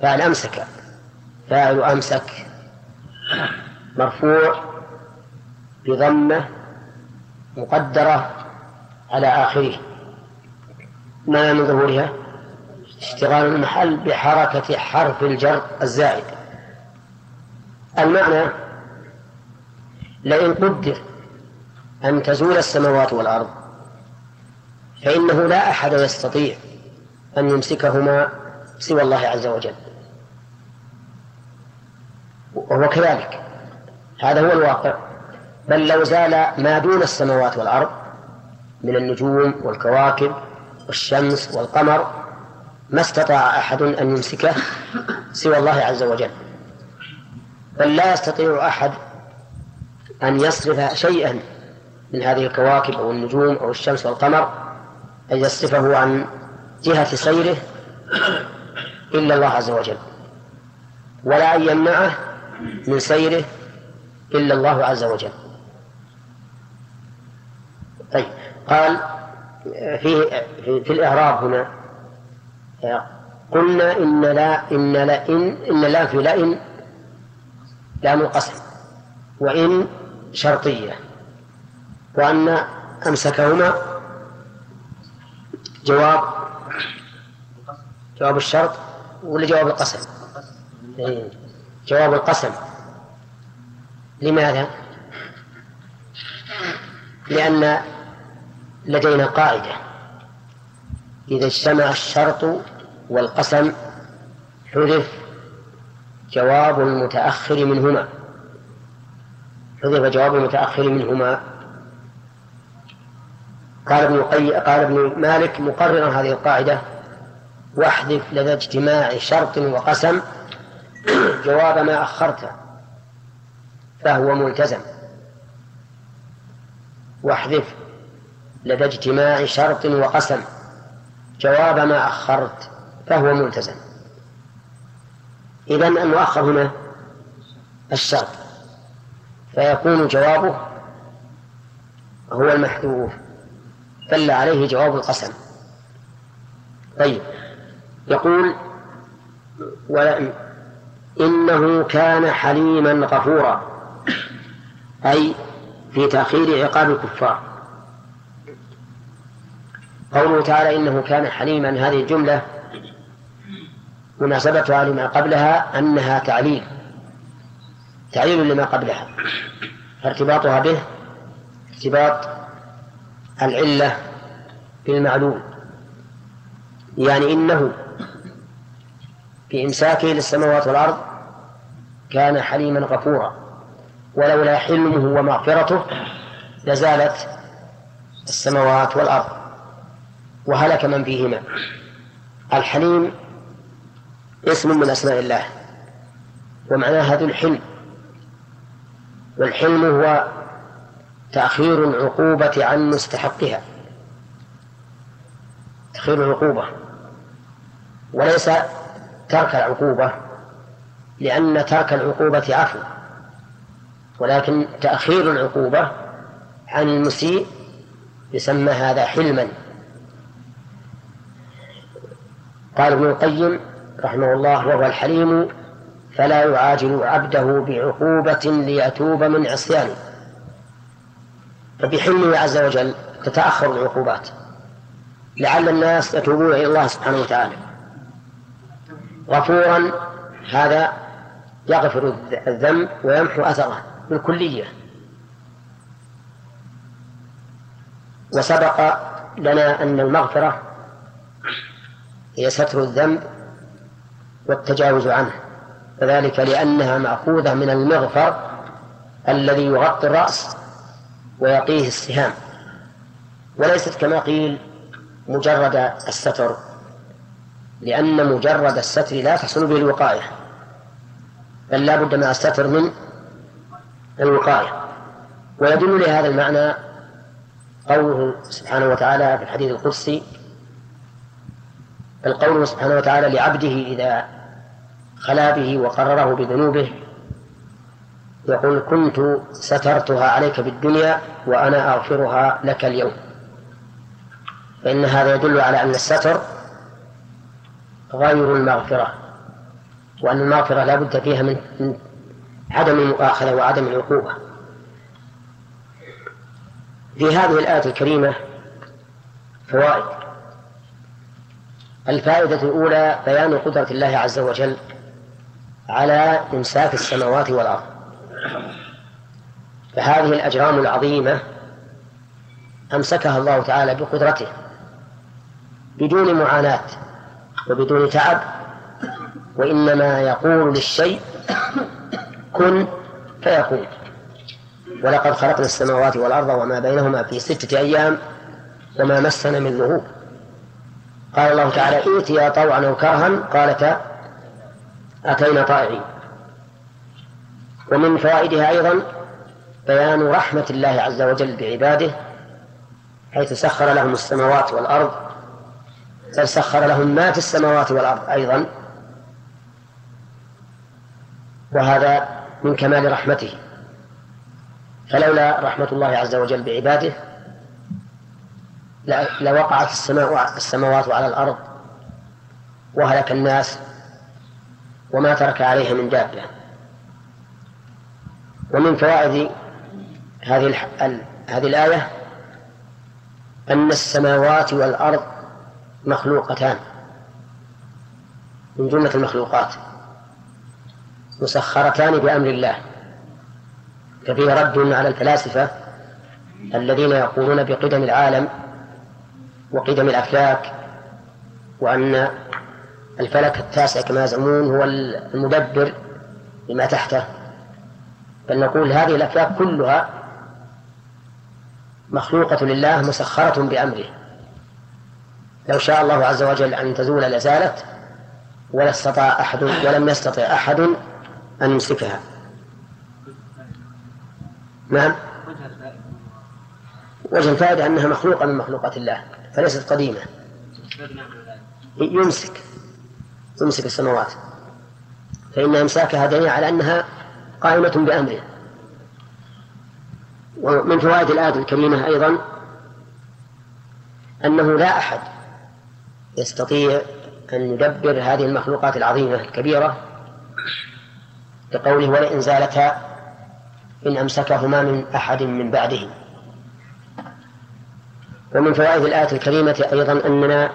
فاعل أمسك مرفوع بضمة مقدرة على آخره، ما من ظهورها اشتغال المحل بحركة حرف الجر الزائد. المعنى لئن قدر أن تزول السماوات والأرض فإنه لا أحد يستطيع أن يمسكهما سوى الله عز وجل، وهو كذلك، هذا هو الواقع. بل لو زال ما دون السماوات والأرض من النجوم والكواكب والشمس والقمر ما استطاع أحد أن يمسكه سوى الله عز وجل. بل لا يستطيع أحد أن يصرف شيئا من هذه الكواكب أو النجوم أو الشمس والقمر أن يصرفه عن جهة سيره إلا الله عز وجل، ولا أن يمنعه من سيره إلا الله عز وجل. طيب، قال في الإعراب هنا قلنا إن لا في لئن لام القسم، وإن شرطية، وأن أمسكهما جواب الشرط ولا جواب القسم؟ جواب القسم. لماذا؟ لأن لدينا قاعدة: إذا اجتمع الشرط والقسم حذف جواب المتأخر منهما. قال ابن مالك مقررا هذه القاعدة: واحذف لدى اجتماع شرط وقسم جواب ما أخرته فهو ملتزم. واحذف لدى اجتماع شرط وقسم جواب ما أخرت فهو ملتزم. إذن المؤخر هنا الشرط، فيكون جوابه هو المحذوف، دل عليه جواب القسم. طيب، يقول: إنه كان حليما غفورا، أي في تأخير عقاب الكفار. قوله تعالى إنه كان حليما، هذه الجملة مناسبتها لما قبلها أنها تعليل لما قبلها، فارتباطها به ارتباط العلة بالمعلوم. يعني إنه في إمساكه للسماوات والأرض كان حليما غفورا، ولولا حلمه ومغفرته لزالت السماوات والأرض وهلك من فيهما. الحليم اسم من أسماء الله، ومعناه ذو الحلم، والحلم هو تأخير العقوبة عن مستحقها، تأخير العقوبة وليس ترك العقوبة، لأن ترك العقوبة عفو، ولكن تأخير العقوبة عن المسيء يسمى هذا حلما. قال ابن القيم رحمه الله: وهو الحليم فلا يعاجل عبده بعقوبة ليتوب من عصيانه. فبحلمه عز وجل تتأخر العقوبات لعل الناس يتوبون إلى الله سبحانه وتعالى. غفورا هذا يغفر الذنب ويمحو أثره بالكلية. وسبق لنا أن المغفرة هي ستر الذنب والتجاوز عنه، وذلك لأنها مأخوذة من المغفر الذي يغطي الرأس ويقيه السهام، وليست كما قيل مجرد الستر، لأن مجرد الستر لا تحصل به الوقاية، بل لا بد مع الستر من الوقاية. ويدل لهذا المعنى قوله سبحانه وتعالى في الحديث القدسي: بل قوله سبحانه وتعالى لعبده إذا خلا به وقرره بذنوبه يقول: كنت سترتها عليك بالدنيا وأنا أغفرها لك اليوم. فإن هذا يدل على أن الستر غير المغفرة، وأن المغفرة لا بد فيها من عدم المؤاخذة وعدم العقوبة. في هذه الآية الكريمة فوائد. الفائدة الأولى بيان قدرة الله عز وجل على إمساك السماوات والأرض، فهذه الأجرام العظيمة أمسكها الله تعالى بقدرته بدون معاناة وبدون تعب، وإنما يقول للشيء كن فيكون. ولقد خلقنا السماوات والأرض وما بينهما في 6 أيام وما مسنا من لغوب. قال الله تعالى: ائتيا طوعا أو كرها قالتا أتينا طائعين. ومن فوائدها أيضا بيان رحمة الله عز وجل بعباده، حيث سخر لهم السماوات والأرض، بل سخر لهم ما في السماوات والأرض أيضا، وهذا من كمال رحمته. فلولا رحمة الله عز وجل بعباده لوقعت السماوات على الأرض وهلك الناس وما ترك عليها من دابة. ومن فوائد هذه الآية أن السماوات والأرض مخلوقتان من جملة المخلوقات، مسخرتان بأمر الله. ففيه رد على الفلاسفة الذين يقولون بقدم العالم وقدم الأفلاك، وأن الفلك التاسع كما يزعمون هو المدبر لما تحته. بل نقول هذه الأفلاك كلها مخلوقة لله مسخرة بأمره. لو شاء الله عز وجل أن تزول لزالت، ولم يستطع أحد أن يمسكها. نعم، وجه الفائدة أنها مخلوقة من مخلوقات الله فليست قديمة. يمسك السماوات، فإن إمساكها دليل على أنها قائمة بأمره. ومن فوائد الآية الكريمة أيضا أنه لا أحد يستطيع أن يدبر هذه المخلوقات العظيمة الكبيرة، لقوله: ولئن زالتا إن أمسكهما من أحد من بعده. ومن فوائد الآية الكريمة أيضا أننا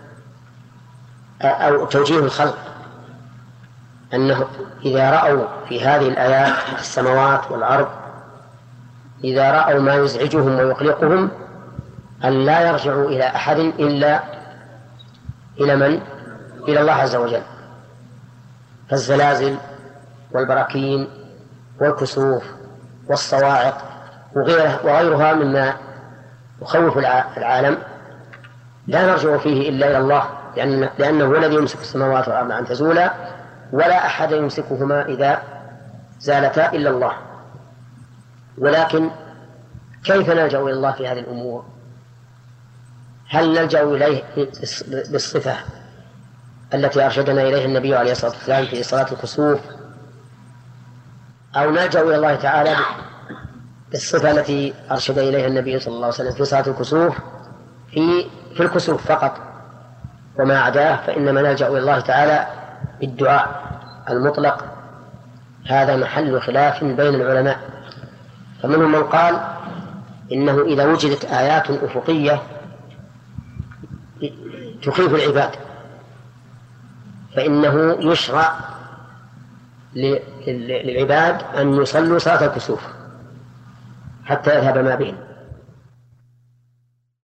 أو توجيه الخلق، أنه إذا رأوا في هذه الآيات السماوات والأرض، إذا رأوا ما يزعجهم ويقلقهم أن لا يرجعوا إلى أحد إلا إلى من؟ إلى الله عز وجل. فالزلازل والبراكين والكسوف والصواعق وغيرها مما يخوف العالم لا نرجع فيه إلا إلى الله، لأنه هو الذي يمسك السماوات والأرض أن تزولا، ولا أحد يمسكهما إذا زالتا إلا الله. ولكن كيف نلجأ إلى الله في هذه الأمور؟ هل نلجأ إليه بالصفة التي أرشدنا إليها النبي عليه الصلاة والسلام في صلاة الكسوف، أو نلجأ إلى الله تعالى بالصفة التي أرشد إليها النبي صلى الله عليه وسلم في صلاة الكسوف في الكسوف فقط، وما عداه فإنما نلجأ إلى الله تعالى بالدعاء المطلق؟ هذا محل خلاف بين العلماء، فمنهم من قال إنه إذا وجدت آيات أفقية تخيف العباد فإنه يشرع للعباد أن يصلوا صلاة الكسوف حتى يذهب ما بهم،